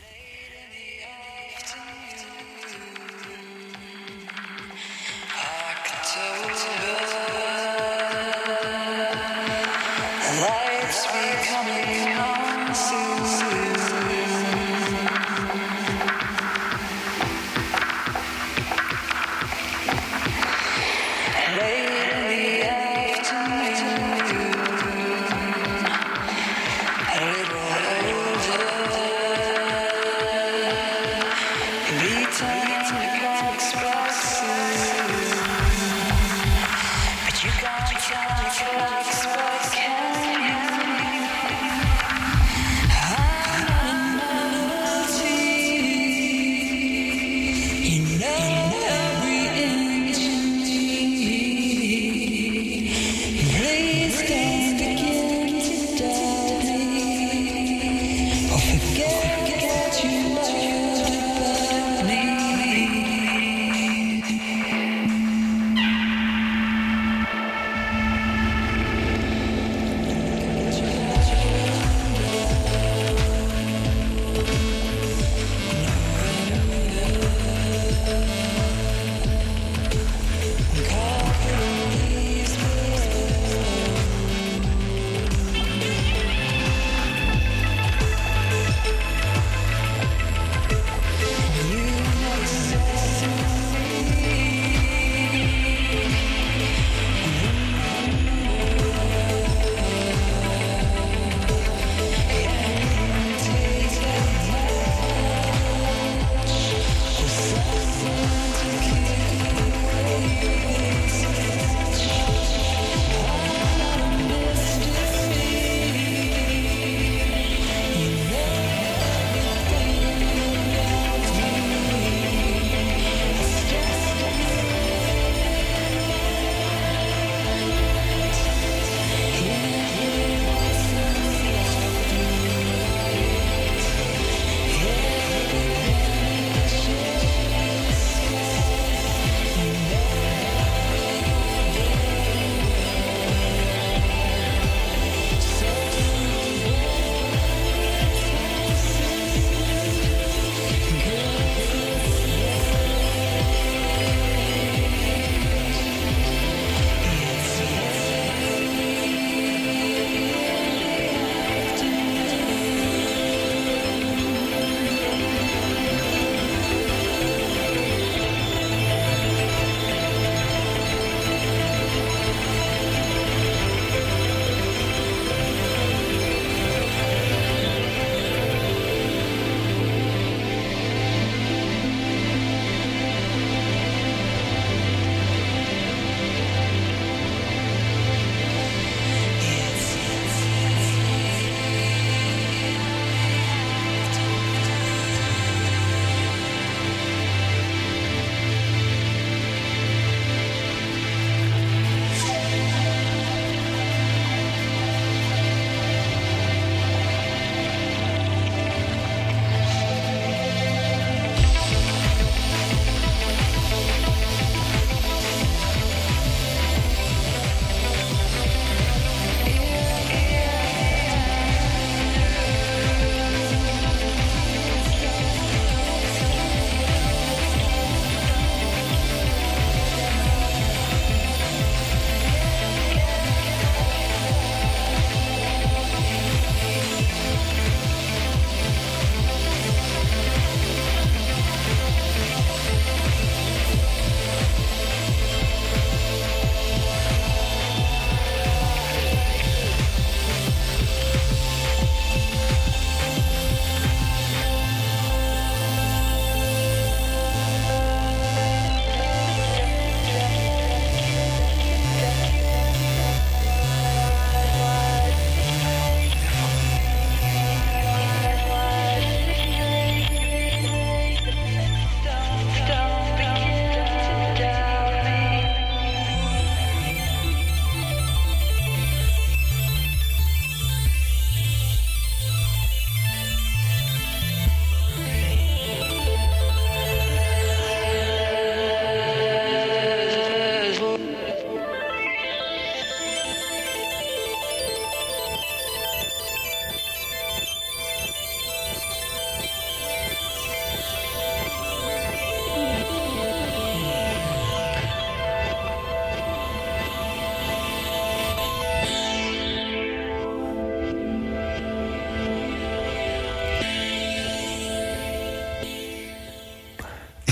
O: A little older.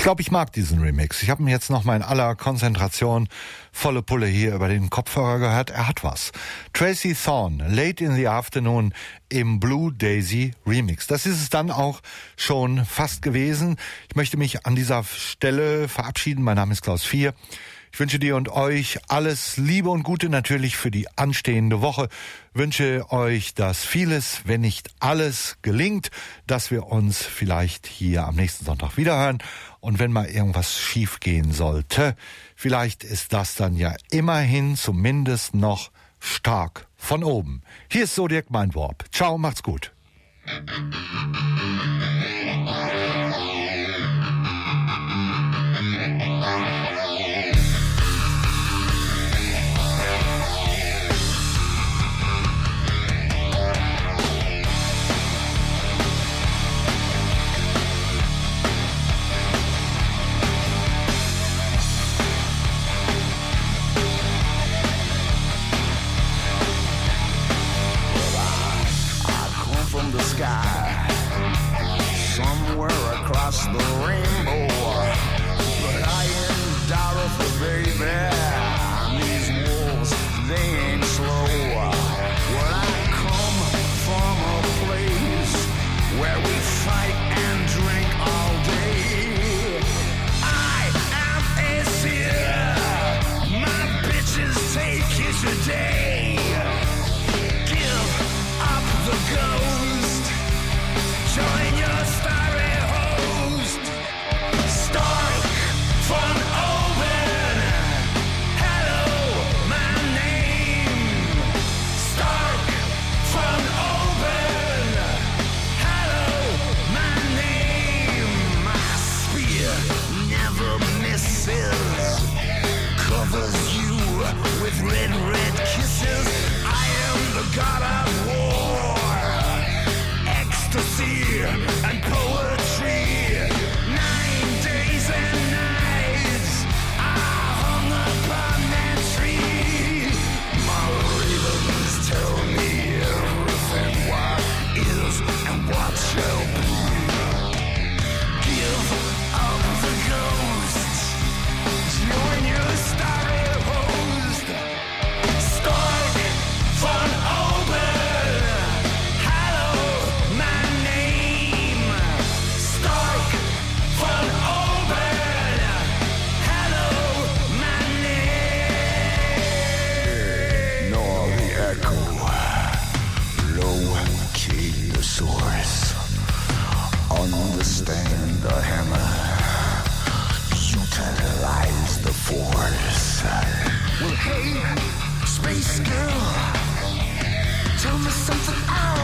B: glaube, ich mag diesen Remix. Ich habe ihn jetzt noch mal in aller Konzentration volle Pulle hier über den Kopfhörer gehört. Er hat was. Tracy Thorn, Late in the Afternoon im Blue Daisy Remix. Das ist es dann auch schon fast gewesen. Ich möchte mich an dieser Stelle verabschieden. Mein Name ist Klaus Vier. Ich wünsche dir und euch alles Liebe und Gute natürlich für die anstehende Woche. Wünsche euch, dass vieles, wenn nicht alles, gelingt, dass wir uns vielleicht hier am nächsten Sonntag wiederhören. Und wenn mal irgendwas schief gehen sollte, vielleicht ist das dann ja immerhin zumindest noch stark von oben. Hier ist Zodiac Mindwarp. Ciao, macht's gut.
P: From the sky, somewhere across the rainbow, but I am Dorothy, baby, and these wolves, they ain't slow. Well, I come from a place where we fight and drink all day. I am a seer, my bitches take you today. Give up the ghost, join your starry host. Stark von oben, hello, my name. Stark von oben, hello, my name. My spear never misses, covers you with red, red kisses. I am the god of war, ecstasy and poetry. Nine days and nights I hung upon that tree. My ravens tell me everything what is and what shall be. Give up the ghost, join your starry host. Stark von oben, hello, my name. Stark von oben, hello, my name. Nor the echo, low key the source. Understand the hammer, utilize the force. Well, hey, space girl, tell me something else.